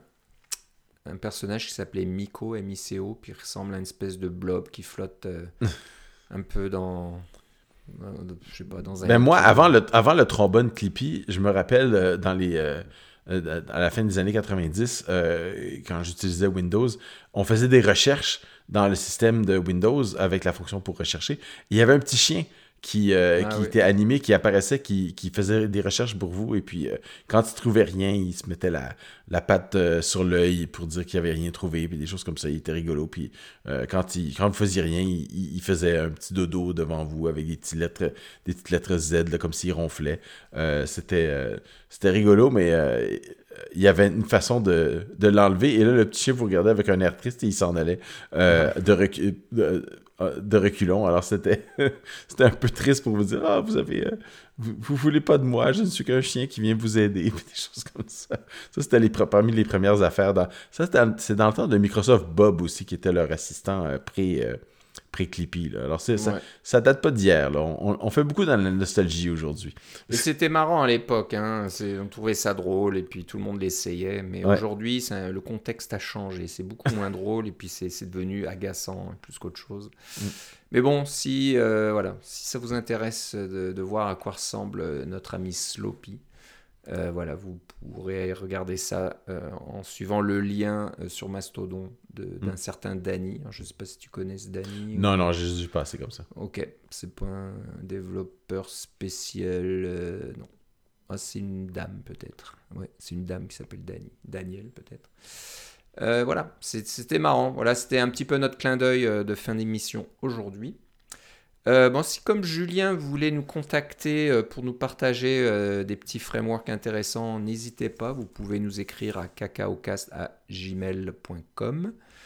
un personnage qui s'appelait Miko, M I C O, puis il ressemble à une espèce de blob qui flotte euh, un peu dans... dans- je sais pas, dans un Ben moi, liquide. avant le, avant le trombone Clippy, je me rappelle euh, dans les... euh, euh, à la fin des années quatre-vingt-dix, euh, quand j'utilisais Windows, on faisait des recherches dans le système de Windows avec la fonction pour rechercher. Il y avait un petit chien qui, euh, Ah qui oui. était animé, qui apparaissait, qui, qui faisait des recherches pour vous. Et puis, euh, quand il trouvait rien, il se mettait la, la patte euh, sur l'œil pour dire qu'il avait rien trouvé, puis des choses comme ça. Il était rigolo. Puis, euh, quand, il, quand vous faisiez rien, il, il faisait un petit dodo devant vous avec des petites lettres, des petites lettres Z, là, comme s'il ronflait. Euh, c'était, euh, c'était rigolo, mais euh, il y avait une façon de, de l'enlever. Et là, le petit chien vous regardait avec un air triste et il s'en allait euh, de, recu- de, de reculons. Alors, c'était, c'était un peu triste pour vous dire « Ah, vous avez... Euh, vous, vous voulez pas de moi, je ne suis qu'un chien qui vient vous aider. » Puis des choses comme ça. Ça, c'était les, parmi les premières affaires. Dans, ça, c'était, c'est dans le temps de Microsoft Bob aussi, qui était leur assistant euh, pré... Euh, pré-Clippy. Là. Alors, c'est, ça, Ouais. ça date pas d'hier. Là. On, on fait beaucoup dans la nostalgie aujourd'hui. Et c'était marrant à l'époque, hein. C'est, on trouvait ça drôle et puis tout le monde l'essayait. Mais Ouais. aujourd'hui, ça- le contexte a changé. C'est beaucoup moins drôle et puis c'est, c'est devenu agaçant hein, plus qu'autre chose. Mm. Mais bon, si, euh, voilà, si ça vous intéresse de, de voir à quoi ressemble notre ami Sloppy, euh, voilà, vous pourrez regarder ça euh, en suivant le lien euh, sur Mastodon de, d'un Mm. certain Danny. Alors, je ne sais pas si tu connais ce Danny. Non, ou... non, j'ai juste passé comme ça. Ok, c'est pas un développeur spécial. euh, non. Ah, c'est une dame peut-être. Ouais, c'est une dame qui s'appelle Dani. Daniel peut-être. Euh, voilà, c'est, c'était marrant. Voilà, c'était un petit peu notre clin d'œil euh, de fin d'émission aujourd'hui. Euh, bon, si comme Julien voulait nous contacter euh, pour nous partager euh, des petits frameworks intéressants, n'hésitez pas. Vous pouvez nous écrire à cacaocast arobase gmail point com.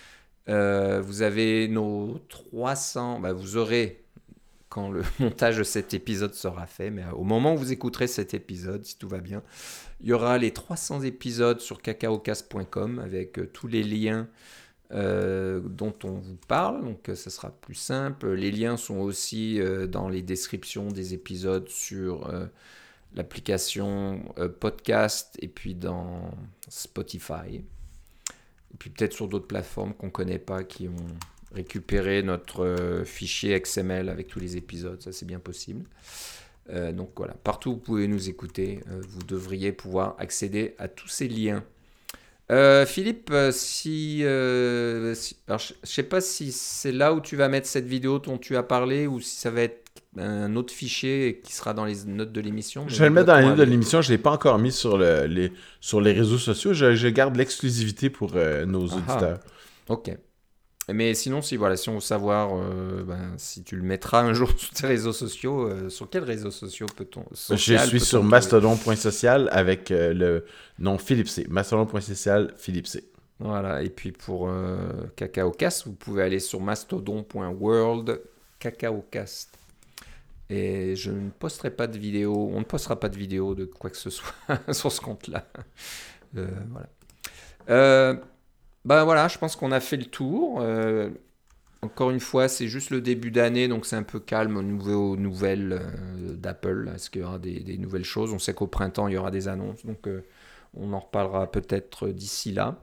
Euh, vous avez nos trois cents... Bah, vous aurez, quand le montage de cet épisode sera fait, mais au moment où vous écouterez cet épisode, si tout va bien, il y aura les trois cents épisodes sur cacaocast point com avec euh, tous les liens euh, dont on vous parle. Donc, euh, ça sera plus simple. Les liens sont aussi euh, dans les descriptions des épisodes sur... Euh, l'application euh, podcast et puis dans Spotify et puis peut-être sur d'autres plateformes qu'on ne connaît pas qui ont récupéré notre euh, fichier X M L avec tous les épisodes, ça c'est bien possible. Euh, donc voilà, partout où vous pouvez nous écouter, euh, vous devriez pouvoir accéder à tous ces liens. Euh, Philippe, si, euh, si alors, je ne sais pas si c'est là où tu vas mettre cette vidéo dont tu as parlé ou si ça va être un autre fichier qui sera dans les notes de l'émission. Je vais le mettre dans les notes de l'émission. Je ne l'ai pas encore mis sur, le, les, sur les réseaux sociaux. Je, je garde l'exclusivité pour euh, nos Aha. auditeurs. Ok. Mais sinon, si, voilà, si on veut savoir euh, ben, si tu le mettras un jour sur tes réseaux sociaux, euh, sur quels réseaux sociaux peut-on social, Je suis sur mastodon point social avec euh, le nom Philippe C. mastodon point social Philippe C. Voilà. Et puis pour euh, CacaoCast, vous pouvez aller sur mastodon point world CacaoCast. Et je ne posterai pas de vidéo, on ne postera pas de vidéo de quoi que ce soit sur ce compte-là. Euh, voilà. Euh, ben voilà, je pense qu'on a fait le tour. Euh, encore une fois, c'est juste le début d'année, donc c'est un peu calme au niveau, aux nouvelles euh, d'Apple. Est-ce qu'il y aura des, des nouvelles choses? On sait qu'au printemps, il y aura des annonces, donc euh, on en reparlera peut-être d'ici là.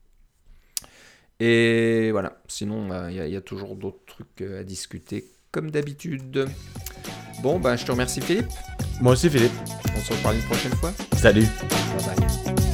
Et voilà, sinon, il euh, y, y a toujours d'autres trucs à discuter, comme d'habitude. Bon, ben, je te remercie Philippe. Moi aussi Philippe. On se reparle une prochaine fois. Salut. Bye bye.